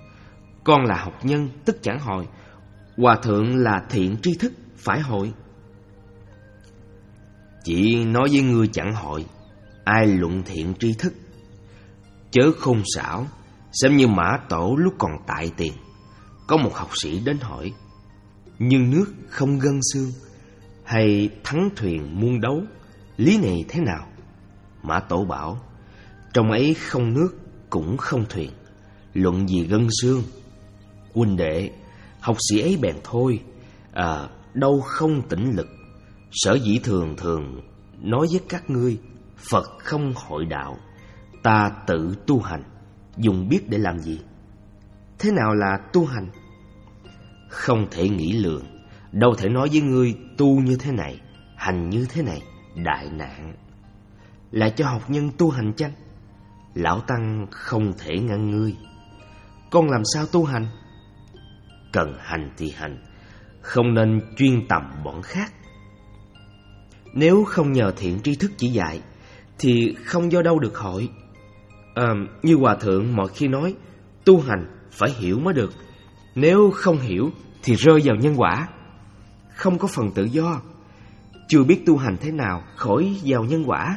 Con là học nhân tức chẳng hội, Hòa Thượng là thiện tri thức phải hội. Chỉ nói với ngươi chẳng hội, ai luận thiện tri thức? Chớ khôn xảo, xem như Mã Tổ lúc còn tại tiền. Có một học sĩ đến hỏi, nhưng nước không gân xương, hay thắng thuyền muôn đấu, lý này thế nào? Mã Tổ bảo, trong ấy không nước cũng không thuyền, luận gì gân xương? Huynh đệ, học sĩ ấy bèn thôi, à, đâu không tỉnh lực. Sở dĩ thường thường nói với các ngươi, Phật không hội đạo, ta tự tu hành, dùng biết để làm gì? Thế nào là tu hành? Không thể nghĩ lượng, đâu thể nói với ngươi tu như thế này, hành như thế này, đại nạn. Lại cho học nhân tu hành chăng? Lão tăng không thể ngăn ngươi. Con làm sao tu hành? Cần hành thì hành, không nên chuyên tầm bọn khác. Nếu không nhờ thiện tri thức chỉ dạy thì không do đâu được hội. à, Như Hòa Thượng mọi khi nói, tu hành phải hiểu mới được. Nếu không hiểu thì rơi vào nhân quả, không có phần tự do. Chưa biết tu hành thế nào khỏi vào nhân quả.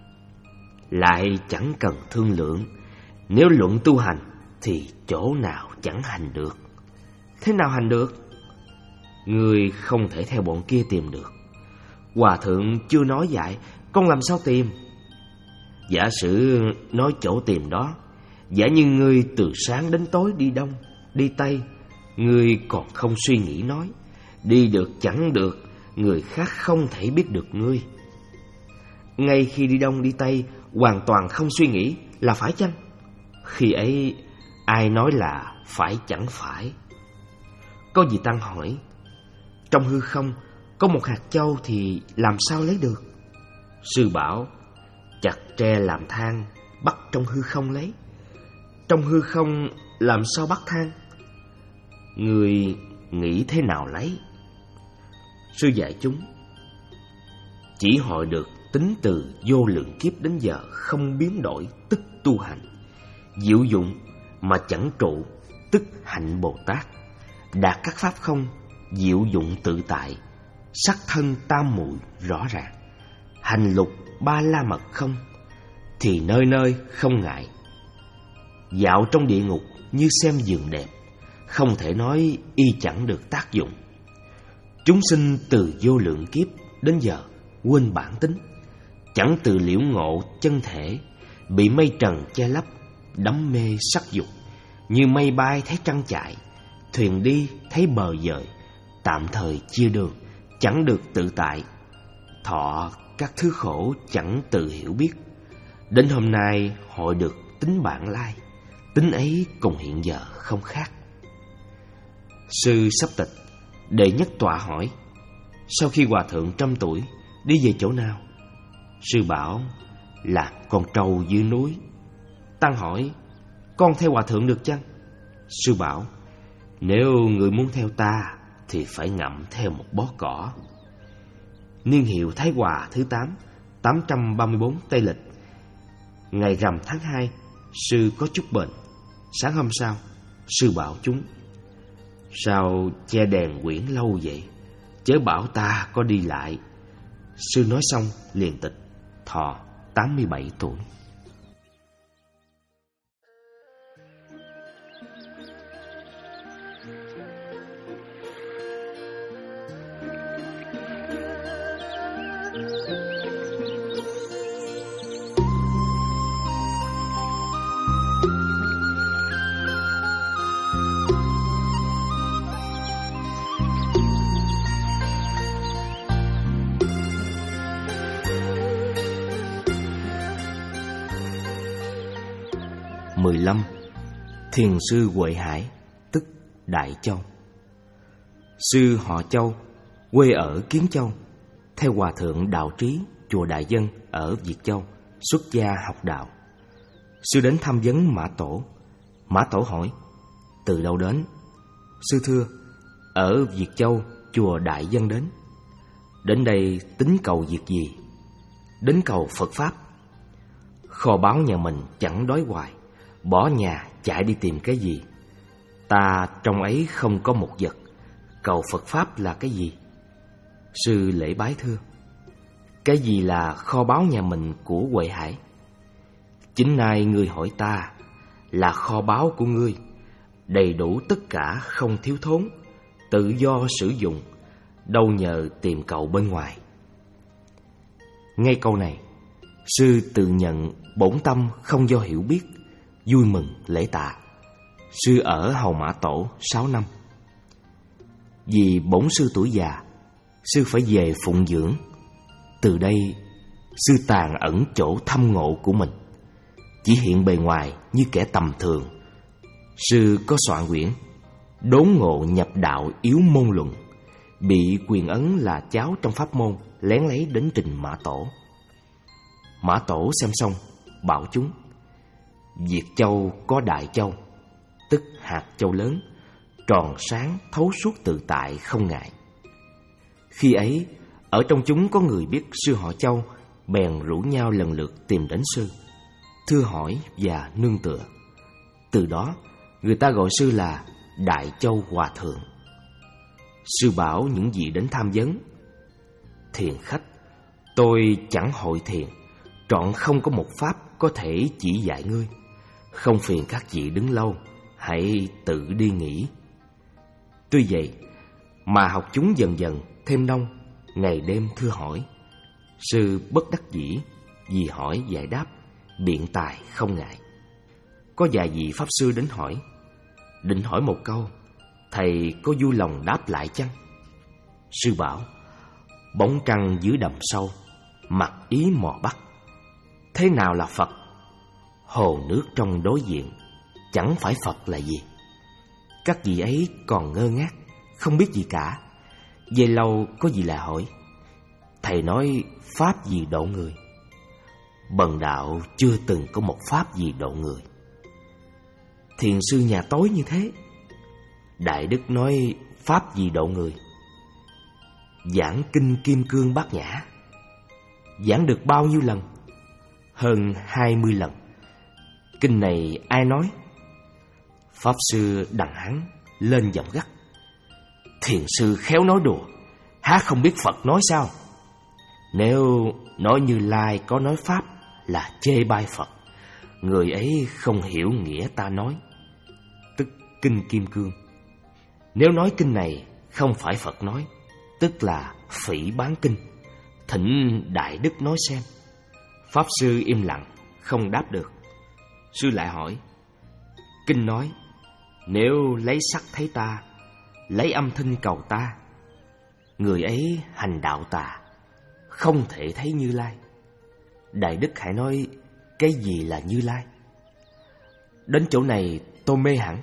Lại chẳng cần thương lượng, nếu luận tu hành thì chỗ nào chẳng hành được. Thế nào hành được? Người không thể theo bọn kia tìm được. Hòa Thượng chưa nói dạy, con làm sao tìm? Giả sử nói chỗ tìm đó, giả như ngươi từ sáng đến tối đi đông, đi tây, ngươi còn không suy nghĩ nói, đi được chẳng được, người khác không thể biết được ngươi. Ngay khi đi đông đi tây, hoàn toàn không suy nghĩ là phải chăng? Khi ấy ai nói là phải chẳng phải? Có gì tăng hỏi, trong hư không có một hạt châu thì làm sao lấy được? Sư bảo, chặt tre làm than, bắt trong hư không lấy. Trong hư không làm sao bắt than? Người nghĩ thế nào lấy? Sư dạy chúng, chỉ hội được tính từ vô lượng kiếp đến giờ không biến đổi, tức tu hành. Diệu dụng mà chẳng trụ, tức hạnh Bồ Tát. Đạt các pháp không, diệu dụng tự tại, sắc thân tam muội rõ ràng. Hành lục ba la mật không, thì nơi nơi không ngại. Dạo trong địa ngục như xem giường đẹp, không thể nói y chẳng được tác dụng. Chúng sinh từ vô lượng kiếp đến giờ quên bản tính, chẳng từ liễu ngộ chân thể, bị mây trần che lấp, đắm mê sắc dục. Như mây bay thấy trăng chạy, thuyền đi thấy bờ dời, tạm thời chia đường, chẳng được tự tại. Thọ các thứ khổ chẳng tự hiểu biết, đến hôm nay hội được tính bản lai, tính ấy cùng hiện giờ không khác. Sư sắp tịch, đệ nhất tọa hỏi: sau khi hòa thượng trăm tuổi, đi về chỗ nào? Sư bảo: là con trâu dưới núi. Tăng hỏi: con theo hòa thượng được chăng? Sư bảo: nếu người muốn theo ta thì phải ngậm theo một bó cỏ. Niên hiệu Thái Hòa thứ tám, tám trăm ba mươi bốn Tây Lịch. Ngày rằm tháng hai, sư có chút bệnh. Sáng hôm sau, sư bảo chúng: sao che đèn quyển lâu vậy? Chớ bảo ta có đi lại. Sư nói xong liền tịch, thọ tám mươi bảy tuổi. mười lăm. Thiền sư Huệ Hải, tức Đại Châu. Sư họ Châu, quê ở Kiến Châu, theo hòa thượng Đạo Trí, chùa Đại Dân ở Việt Châu, xuất gia học đạo. Sư đến thăm vấn Mã Tổ. Mã Tổ hỏi: từ đâu đến? Sư thưa: ở Việt Châu, chùa Đại Dân đến. Đến đây tính cầu việc gì? Đến cầu Phật Pháp. Kho báu nhà mình chẳng đói hoài, bỏ nhà chạy đi tìm cái gì? Ta trong ấy không có một vật, cầu Phật Pháp là cái gì? Sư lễ bái thưa: cái gì là kho báu nhà mình của Huệ Hải? Chính nay ngươi hỏi ta, là kho báu của ngươi, đầy đủ tất cả không thiếu thốn, tự do sử dụng, đâu nhờ tìm cầu bên ngoài. Ngay câu này, sư tự nhận bổn tâm không do hiểu biết, vui mừng lễ tạ. Sư ở hầu Mã Tổ sáu năm. Vì bổn sư tuổi già, sư phải về phụng dưỡng. Từ đây, sư tàn ẩn chỗ thâm ngộ của mình, chỉ hiện bề ngoài như kẻ tầm thường. Sư có soạn quyển Đốn ngộ nhập đạo yếu môn luận, bị quyền ấn là cháu trong pháp môn lén lấy đến trình Mã Tổ. Mã Tổ xem xong bảo chúng: Việt Châu có Đại Châu, tức hạt châu lớn, tròn sáng thấu suốt tự tại không ngại. Khi ấy, ở trong chúng có người biết sư họ Châu, bèn rủ nhau lần lượt tìm đến sư, thưa hỏi và nương tựa. Từ đó, người ta gọi sư là Đại Châu Hòa Thượng. Sư bảo những gì đến tham vấn: thiền khách, tôi chẳng hội thiền, trọn không có một pháp có thể chỉ dạy ngươi. Không phiền các vị đứng lâu, hãy tự đi nghỉ. Tuy vậy mà học chúng dần dần thêm nông, ngày đêm thưa hỏi. Sư bất đắc dĩ, vì hỏi giải đáp, biện tài không ngại. Có vài vị pháp sư đến hỏi, định hỏi một câu, thầy có vui lòng đáp lại chăng? Sư bảo: bóng trăng dưới đầm sâu, mặc ý mò bắt. Thế nào là Phật? Hồ nước trong đối diện, chẳng phải Phật là gì? Các vị ấy còn ngơ ngác, không biết gì cả. Về lâu có gì là hỏi. Thầy nói pháp gì độ người? Bần đạo chưa từng có một pháp gì độ người. Thiền sư nhà tối như thế. Đại đức nói pháp gì độ người? Giảng kinh Kim Cương Bát Nhã. giảng được bao nhiêu lần? Hơn hai mươi lần. Kinh này ai nói? Pháp sư đằng hắn lên giọng gắt: Thiền sư khéo nói đùa, há không biết Phật nói sao? Nếu nói Như Lai có nói Pháp là chê bai Phật, người ấy không hiểu nghĩa ta nói, tức Kinh Kim Cương. Nếu nói kinh này không phải Phật nói, tức là phỉ báng kinh. Thỉnh Đại Đức nói xem. Pháp sư im lặng, không đáp được. Sư lại hỏi: Kinh nói, nếu lấy sắc thấy ta, lấy âm thanh cầu ta, người ấy hành đạo tà, không thể thấy Như Lai. Đại Đức hãy nói cái gì là Như Lai? Đến chỗ này tôi mê hẳn.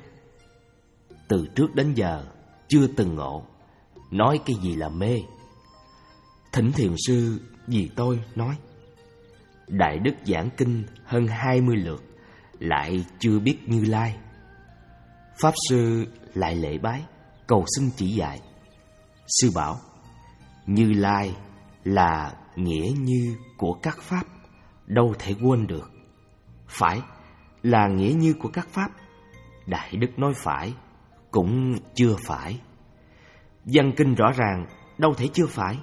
Từ trước đến giờ chưa từng ngộ, nói cái gì là mê. Thỉnh thiền sư vì tôi nói. Đại Đức giảng kinh hơn hai mươi lượt, lại chưa biết Như Lai. Pháp sư lại lễ bái, cầu xin chỉ dạy. Sư bảo: Như Lai là nghĩa như của các pháp, đâu thể quên được. Phải, là nghĩa như của các pháp. Đại Đức nói phải, cũng chưa phải. Văn kinh rõ ràng, đâu thể chưa phải.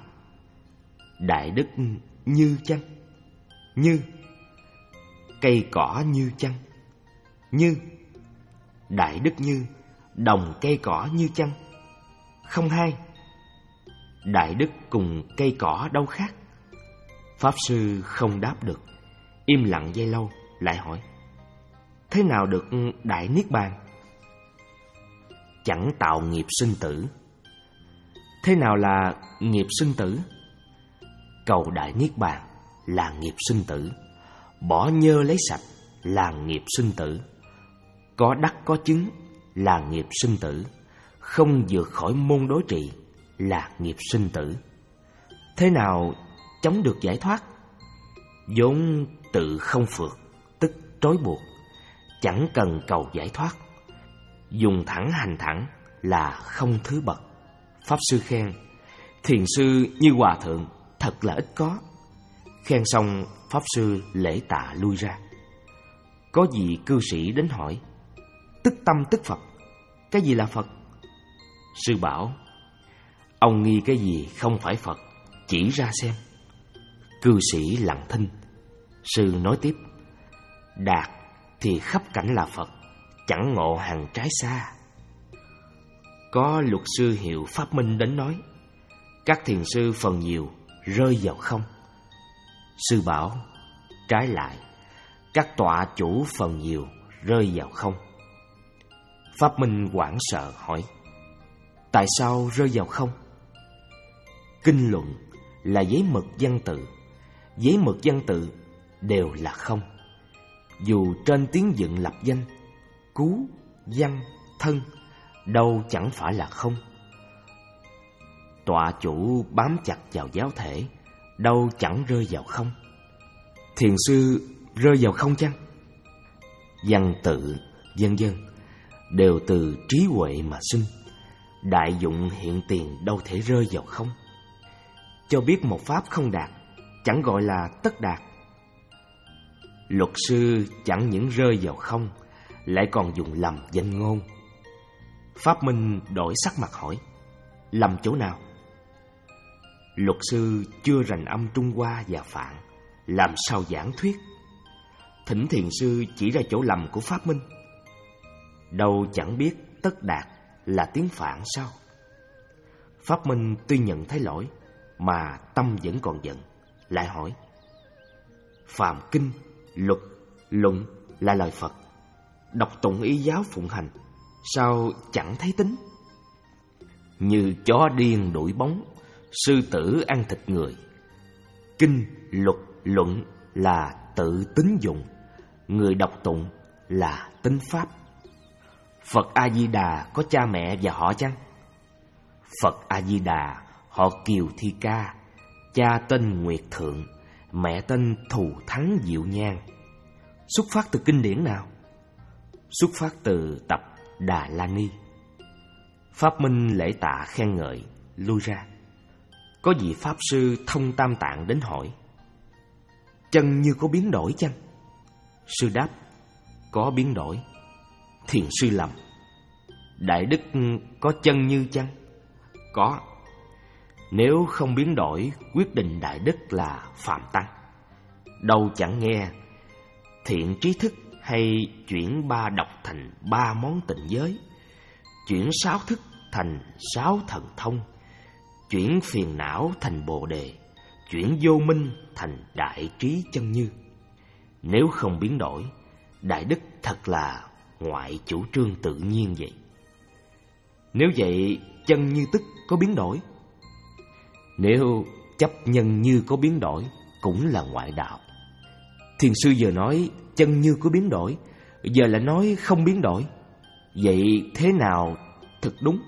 Đại Đức như chăng? Như. Cây cỏ như chăng? Như. Đại Đức như, đồng cây cỏ như chăng? Không hai. Đại Đức cùng cây cỏ đâu khác? Pháp sư không đáp được, im lặng giây lâu, lại hỏi: Thế nào được đại niết bàn? Chẳng tạo nghiệp sinh tử. Thế nào là nghiệp sinh tử? Cầu đại niết bàn là nghiệp sinh tử, bỏ nhơ lấy sạch là nghiệp sinh tử, có đắc có chứng là nghiệp sinh tử, không vượt khỏi môn đối trị là nghiệp sinh tử. Thế nào chống được giải thoát? Vốn tự không phượt, tức trói buộc, chẳng cần cầu giải thoát, dùng thẳng hành thẳng là không thứ bậc. Pháp sư khen: Thiền sư như hòa thượng thật là ít có. Khen xong, pháp sư lễ tạ lui ra. Có vị cư sĩ đến hỏi: Tức tâm tức Phật, cái gì là Phật? Sư bảo: Ông nghi cái gì không phải Phật, chỉ ra xem. Cư sĩ lặng thinh. Sư nói tiếp: Đạt thì khắp cảnh là Phật, chẳng ngộ hàng trái xa. Có luật sư hiệu Pháp Minh đến nói: Các thiền sư phần nhiều rơi vào không. Sư bảo: Trái lại, các tọa chủ phần nhiều rơi vào không. Pháp Minh hoảng sợ hỏi: Tại sao rơi vào không? Kinh luận là giấy mực văn tự, giấy mực văn tự đều là không. Dù trên tiếng dựng lập danh, cú, văn, thân, đâu chẳng phải là không. Tọa chủ bám chặt vào giáo thể, đâu chẳng rơi vào không. Thiền sư rơi vào không chăng? Văn tự, vân vân đều từ trí huệ mà sinh, đại dụng hiện tiền đâu thể rơi vào không. Cho biết một pháp không đạt, chẳng gọi là tất đạt. Luật sư chẳng những rơi vào không, lại còn dùng lầm danh ngôn. Pháp Minh đổi sắc mặt hỏi: Lầm chỗ nào? Luật sư chưa rành âm Trung Hoa và Phạn, làm sao giảng thuyết? Thỉnh thiền sư chỉ ra chỗ lầm của Pháp Minh. Đâu chẳng biết tất đạt là tiếng Phạn sao? Pháp Minh tuy nhận thấy lỗi, mà tâm vẫn còn giận, lại hỏi: Phàm kinh, luật, luận là lời Phật, đọc tụng y giáo phụng hành, sao chẳng thấy tính? Như chó điên đuổi bóng, sư tử ăn thịt người. Kinh, luật, luận là tự tính dụng, người đọc tụng là tính pháp. Phật A-di-đà có cha mẹ và họ chăng? Phật A-di-đà họ Kiều Thi Ca, cha tên Nguyệt Thượng, mẹ tên Thù Thắng Diệu Nhan. Xuất phát từ kinh điển nào? Xuất phát từ tập Đà La Ni. Pháp Minh lễ tạ khen ngợi, lui ra. Có vị pháp sư thông tam tạng đến hỏi: chân như có biến đổi chăng? Sư đáp: có biến đổi. Thiền sư lầm: đại đức có chân như chăng? Có. Nếu không biến đổi, quyết định đại đức là phạm tăng. Đâu chẳng nghe thiện trí thức hay chuyển ba độc thành ba món tịnh giới, chuyển sáu thức thành sáu thần thông, chuyển phiền não thành bồ đề, chuyển vô minh thành đại trí chân như. Nếu không biến đổi, đại đức thật là ngoại chủ trương tự nhiên vậy. Nếu vậy, chân như tức có biến đổi. Nếu chấp nhân như có biến đổi, cũng là ngoại đạo. Thiền sư giờ nói chân như có biến đổi, giờ lại nói không biến đổi. Vậy thế nào thực đúng?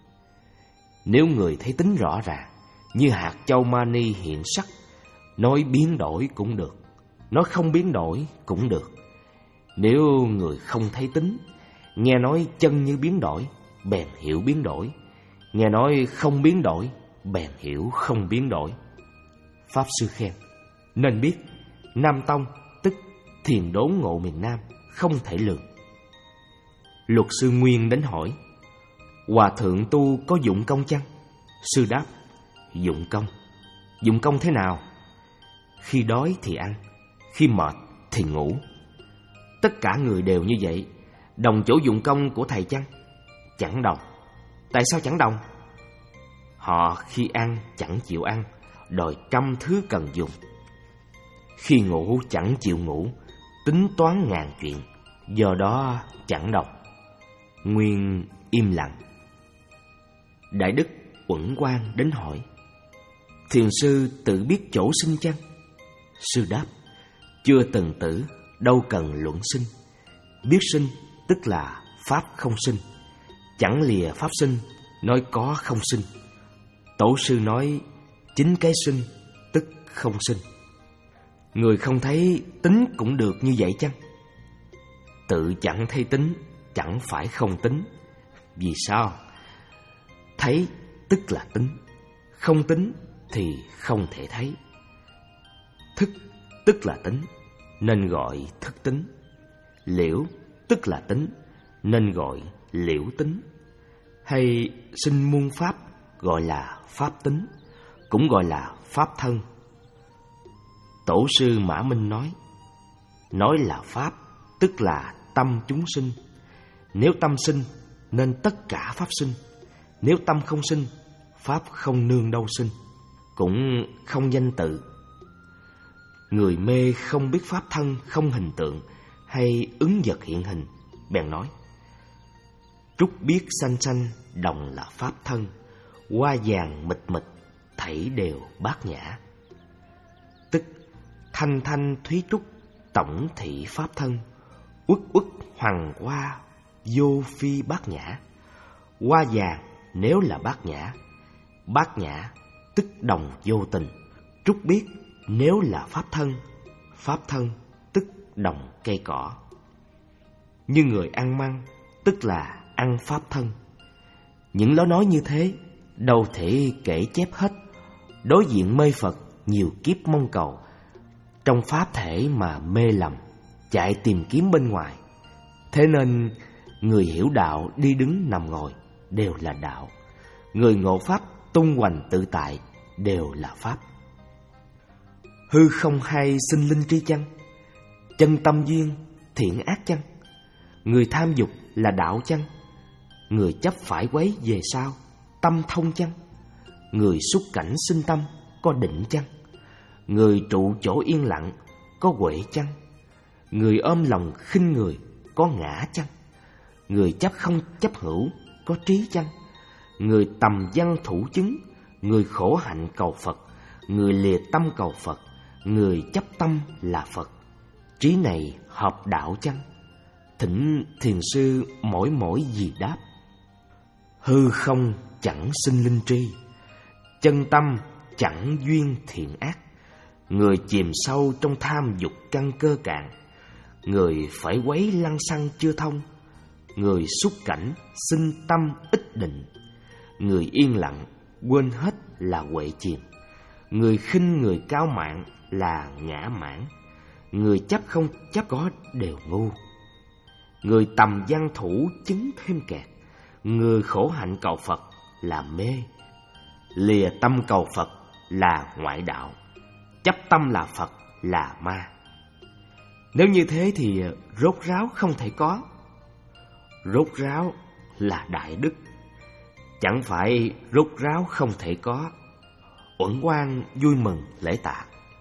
Nếu người thấy tính rõ ràng, như hạt châu mani hiện sắc, nói biến đổi cũng được, nói không biến đổi cũng được. Nếu người không thấy tính, nghe nói chân như biến đổi, bèn hiểu biến đổi, nghe nói không biến đổi, bèn hiểu không biến đổi. Pháp sư khen: nên biết Nam Tông tức thiền đốn ngộ miền Nam không thể lường. Luật sư Nguyên đến hỏi: hòa thượng tu có dụng công chăng? Sư đáp: dụng công. Dụng công thế nào? Khi đói thì ăn, khi mệt thì ngủ. Tất cả người đều như vậy. Đồng chỗ dụng công của thầy chăng? Chẳng đồng. Tại sao chẳng đồng? Họ khi ăn chẳng chịu ăn, đòi trăm thứ cần dùng. Khi ngủ chẳng chịu ngủ, tính toán ngàn chuyện, do đó chẳng đồng. Nguyên im lặng. Đại đức Uẩn Quang đến hỏi: thiền sư tự biết chỗ sinh chăng? Sư đáp: chưa từng tử, đâu cần luận sinh. Biết sinh tức là pháp không sinh, chẳng lìa pháp sinh, nói có không sinh. Tổ sư nói chính cái sinh tức không sinh. Người không thấy tính cũng được như vậy chăng? Tự chẳng thấy tính, chẳng phải không tính. Vì sao? Thấy tức là tính, không tính thì không thể thấy. Thức tức là tính, nên gọi thức tính. Liễu tức là tính, nên gọi liễu tính. Hay sinh muôn pháp gọi là pháp tính, cũng gọi là pháp thân. Tổ sư Mã Minh nói: nói là pháp tức là tâm chúng sinh. Nếu tâm sinh nên tất cả pháp sinh. Nếu tâm không sinh, pháp không nương đâu sinh, cũng không danh tự. Người mê không biết pháp thân không hình tượng hay ứng vật hiện hình, bèn nói: trúc biết xanh xanh đồng là pháp thân, hoa vàng mịt mịt thảy đều bát nhã. Tức thanh thanh thúy trúc tổng thị pháp thân, uất uất hoàng hoa vô phi bát nhã. Hoa vàng nếu là bát nhã, bát nhã tức đồng vô tình. Trúc biết nếu là pháp thân, pháp thân tức đồng cây cỏ. Như người ăn măng tức là ăn pháp thân. Những lối nói như thế đâu thể kể chép hết. Đối diện mê Phật nhiều kiếp mong cầu, trong pháp thể mà mê lầm, chạy tìm kiếm bên ngoài. Thế nên người hiểu đạo đi đứng nằm ngồi đều là đạo, người ngộ pháp tung hoành tự tại đều là pháp. Hư không hay sinh linh tri chăng? Chân tâm duyên thiện ác chăng? Người tham dục là đạo chăng? Người chấp phải quấy về sau tâm thông chăng? Người xúc cảnh sinh tâm có định chăng? Người trụ chỗ yên lặng có huệ chăng? Người ôm lòng khinh người có ngã chăng? Người chấp không chấp hữu có trí chăng? Người tầm văn thủ chứng, người khổ hạnh cầu Phật, người lìa tâm cầu Phật, người chấp tâm là Phật. Trí này hợp đạo chăng? Thỉnh thiền sư mỗi mỗi gì đáp: hư không chẳng sinh linh tri, chân tâm chẳng duyên thiện ác. Người chìm sâu trong tham dục căn cơ cạn, người phải quấy lăng xăng chưa thông. Người xúc cảnh sinh tâm ít định, người yên lặng quên hết là huệ chìm. Người khinh người cao mạn là ngã mãn. người chấp không chấp có đều ngu. Người tầm văn thủ chứng thêm kẹt, người khổ hạnh cầu Phật là mê. Lìa tâm cầu Phật là ngoại đạo, chấp tâm là Phật là ma. Nếu như thế thì rốt ráo không thể có. Rốt ráo là đại đức, chẳng phải rốt ráo không thể có. Uẩn quan vui mừng lễ tạ.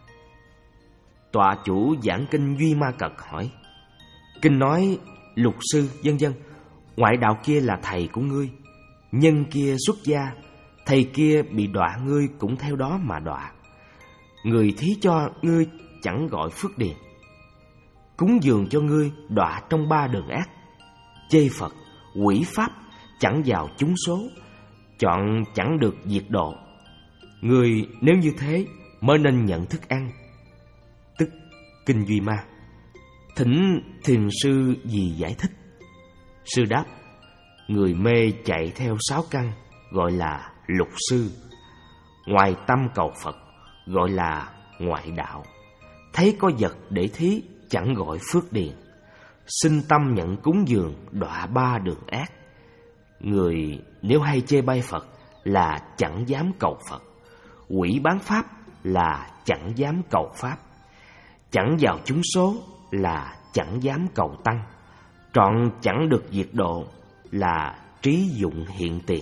Tọa chủ giảng kinh Duy Ma Cật hỏi: kinh nói lục sư vân vân, ngoại đạo kia là thầy của ngươi, nhân kia xuất gia, thầy kia bị đọa ngươi cũng theo đó mà đọa. Người thí cho ngươi chẳng gọi phước điền, cúng dường cho ngươi đọa trong ba đường ác. Chê Phật, quỷ pháp chẳng vào chúng số, chọn chẳng được diệt độ. Ngươi nếu như thế mới nên nhận thức ăn. Tức kinh Duy Ma. Thỉnh thiền sư gì giải thích? Sư đáp: người mê chạy theo sáu căn gọi là lục sư, ngoài tâm cầu Phật gọi là ngoại đạo. Thấy có vật để thí chẳng gọi phước điền, sinh tâm nhận cúng dường đọa ba đường ác. Người nếu hay chê bai Phật là chẳng dám cầu Phật, quỷ bán pháp là chẳng dám cầu pháp, chẳng vào chúng số là chẳng dám cầu tăng, trọn chẳng được diệt độ là trí dụng hiện tiền.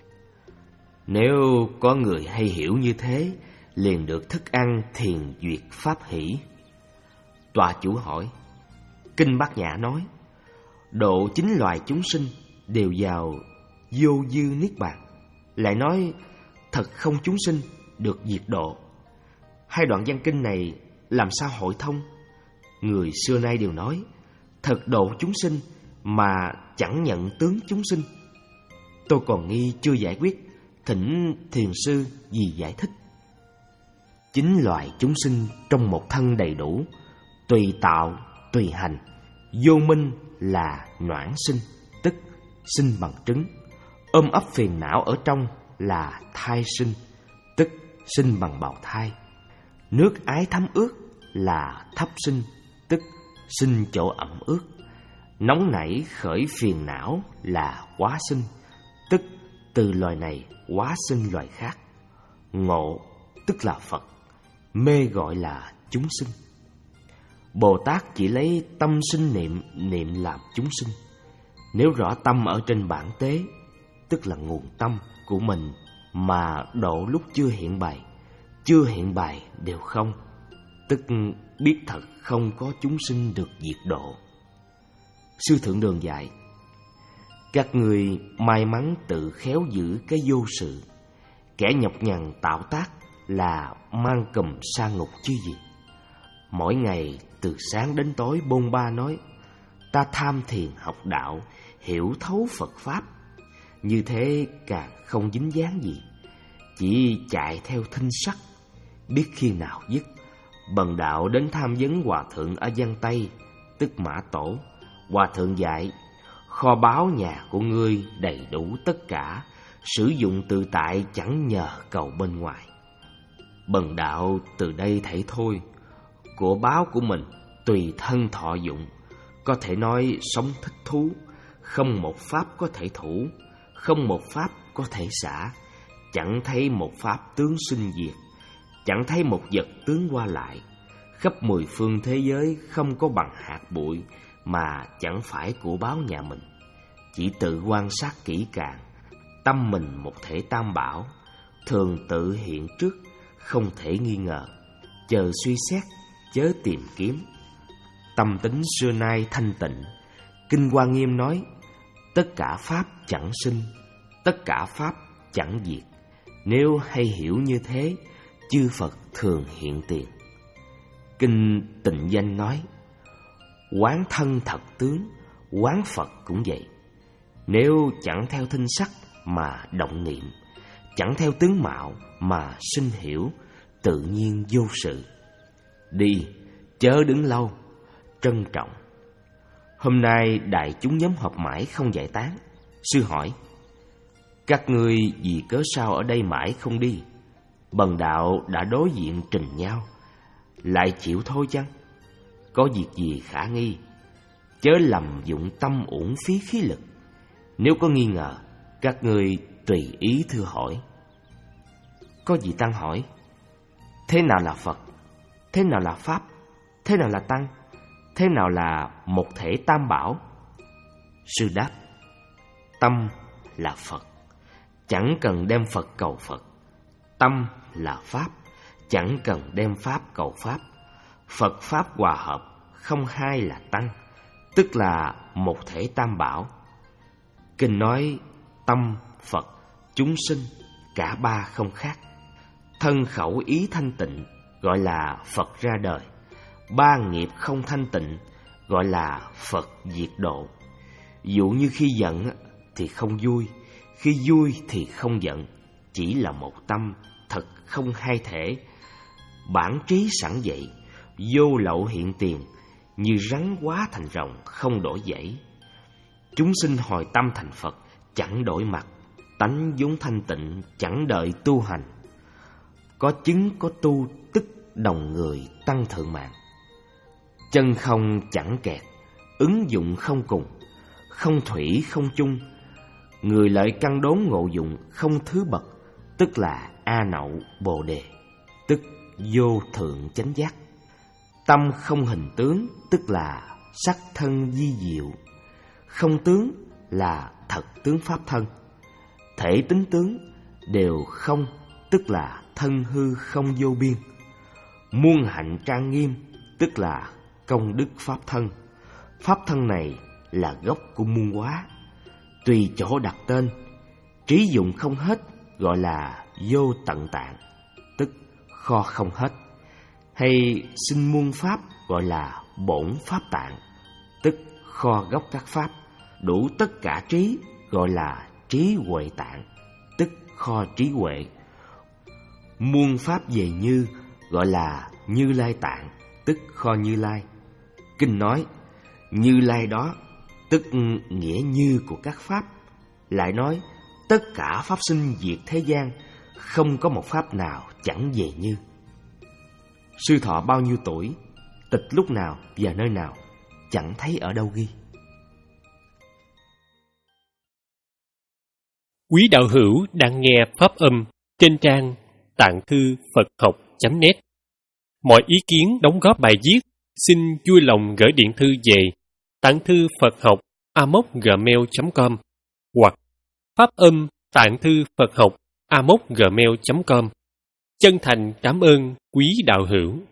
Nếu có người hay hiểu như thế, liền được thức ăn thiền duyệt pháp hỷ. Tòa chủ hỏi: kinh Bát Nhã nói độ chín loài chúng sinh đều vào vô dư niết bàn, lại nói thật không chúng sinh được diệt độ. Hai đoạn văn kinh này làm sao hội thông? Người xưa nay đều nói thật độ chúng sinh mà chẳng nhận tướng chúng sinh. Tôi còn nghi chưa giải quyết, thỉnh thiền sư gì giải thích? Chín loài chúng sinh trong một thân đầy đủ, tùy tạo, tùy hành. Vô minh là noãn sinh, tức sinh bằng trứng. Ôm ấp phiền não ở trong là thai sinh, tức sinh bằng bào thai. Nước ái thấm ướt là thấp sinh, tức sinh chỗ ẩm ướt. Nóng nảy khởi phiền não là quá sinh, tức từ loài này quá sinh loài khác. Ngộ tức là Phật, mê gọi là chúng sinh. Bồ Tát chỉ lấy tâm sinh niệm, niệm làm chúng sinh. Nếu rõ tâm ở trên bản tế, tức là nguồn tâm của mình mà độ lúc chưa hiện bày, chưa hiện bày đều không, tức biết thật không có chúng sinh được diệt độ. Sư Thượng Đường dạy: các người may mắn tự khéo giữ cái vô sự, kẻ nhọc nhằn tạo tác là mang cùm sa ngục chứ gì. Mỗi ngày từ sáng đến tối bôn ba nói ta tham thiền học đạo, hiểu thấu Phật Pháp. Như thế càng không dính dáng gì, chỉ chạy theo thinh sắc, biết khi nào dứt. Bần đạo đến tham vấn Hòa Thượng ở Giang Tây, tức Mã Tổ. Hòa Thượng dạy: kho báu nhà của ngươi đầy đủ tất cả, sử dụng tự tại chẳng nhờ cầu bên ngoài. Bần đạo từ đây thảy thôi, của báo của mình tùy thân thọ dụng. Có thể nói sống thích thú, không một pháp có thể thủ, không một pháp có thể xả. Chẳng thấy một pháp tướng sinh diệt, chẳng thấy một vật tướng qua lại. Khắp mười phương thế giới không có bằng hạt bụi mà chẳng phải của báo nhà mình. Chỉ tự quan sát kỹ càng, tâm mình một thể tam bảo, thường tự hiện trước, không thể nghi ngờ. Chờ suy xét, chớ tìm kiếm. Tâm tính xưa nay thanh tịnh. Kinh Hoa Nghiêm nói: tất cả pháp chẳng sinh, tất cả pháp chẳng diệt. Nếu hay hiểu như thế, chư Phật thường hiện tiền. Kinh Tịnh Danh nói: quán thân thật tướng, quán Phật cũng vậy. Nếu chẳng theo thinh sắc mà động niệm, chẳng theo tướng mạo mà sinh hiểu, tự nhiên vô sự. Đi, chớ đứng lâu, trân trọng. Hôm nay đại chúng nhóm họp mãi không giải tán. Sư hỏi: các ngươi vì cớ sao ở đây mãi không đi? Bần đạo đã đối diện trình nhau, lại chịu thôi chăng? có việc gì khả nghi, chớ lầm dụng tâm uổng phí khí lực. Nếu có nghi ngờ, các ngươi tùy ý thưa hỏi. Có vị tăng hỏi: thế nào là Phật? Thế nào là Pháp? Thế nào là Tăng? Thế nào là một thể tam bảo? Sư đáp: tâm là Phật, chẳng cần đem Phật cầu Phật. Tâm là Pháp, chẳng cần đem Pháp cầu Pháp. Phật Pháp hòa hợp, không hai là Tăng, tức là một thể tam bảo. Kinh nói tâm, Phật, chúng sinh, cả ba không khác. Thân khẩu ý thanh tịnh gọi là Phật ra đời. Ba nghiệp không thanh tịnh gọi là Phật diệt độ. Dụ như khi giận thì không vui, khi vui thì không giận, chỉ là một tâm, thật không hai thể. Bản trí sẵn dậy, vô lậu hiện tiền, như rắn hóa thành rồng, không đổi dãy. Chúng sinh hồi tâm thành Phật, chẳng đổi mặt, tánh vốn thanh tịnh, chẳng đợi tu hành. Có chứng có tu, tức đồng người tăng thượng mạng. Chân không chẳng kẹt, ứng dụng không cùng, không thủy không chung. Người lợi căn đốn ngộ dụng, không thứ bậc, tức là A Nậu Bồ Đề, tức vô thượng chánh giác. Tâm không hình tướng, tức là sắc thân di diệu. Không tướng là thật tướng pháp thân. Thể tính tướng đều không, tức là thân hư không vô biên. Muôn hạnh trang nghiêm, tức là công đức pháp thân. Pháp thân này là gốc của muôn hóa, tùy chỗ đặt tên. Trí dụng không hết gọi là vô tận tạng, tức kho không hết. Hay sinh muôn pháp gọi là bổn pháp tạng, tức kho gốc các pháp. Đủ tất cả trí gọi là trí huệ tạng, tức kho trí huệ. Muôn pháp về như gọi là Như Lai tạng, tức kho Như Lai. Kinh nói Như Lai đó, tức nghĩa như của các pháp. Lại nói tất cả pháp sinh diệt thế gian, không có một pháp nào chẳng về như. Sư thọ bao nhiêu tuổi, tịch lúc nào và nơi nào, chẳng thấy ở đâu ghi. Quý đạo hữu đang nghe pháp âm trên trang tạng thư Phật học chấm net. Mọi ý kiến đóng góp bài viết xin vui lòng gửi điện thư về tạng thư Phật học a m o c gmail chấm com hoặc pháp âm tạng thư Phật học a m o c gmail chấm com. Chân thành cảm ơn quý đạo hữu.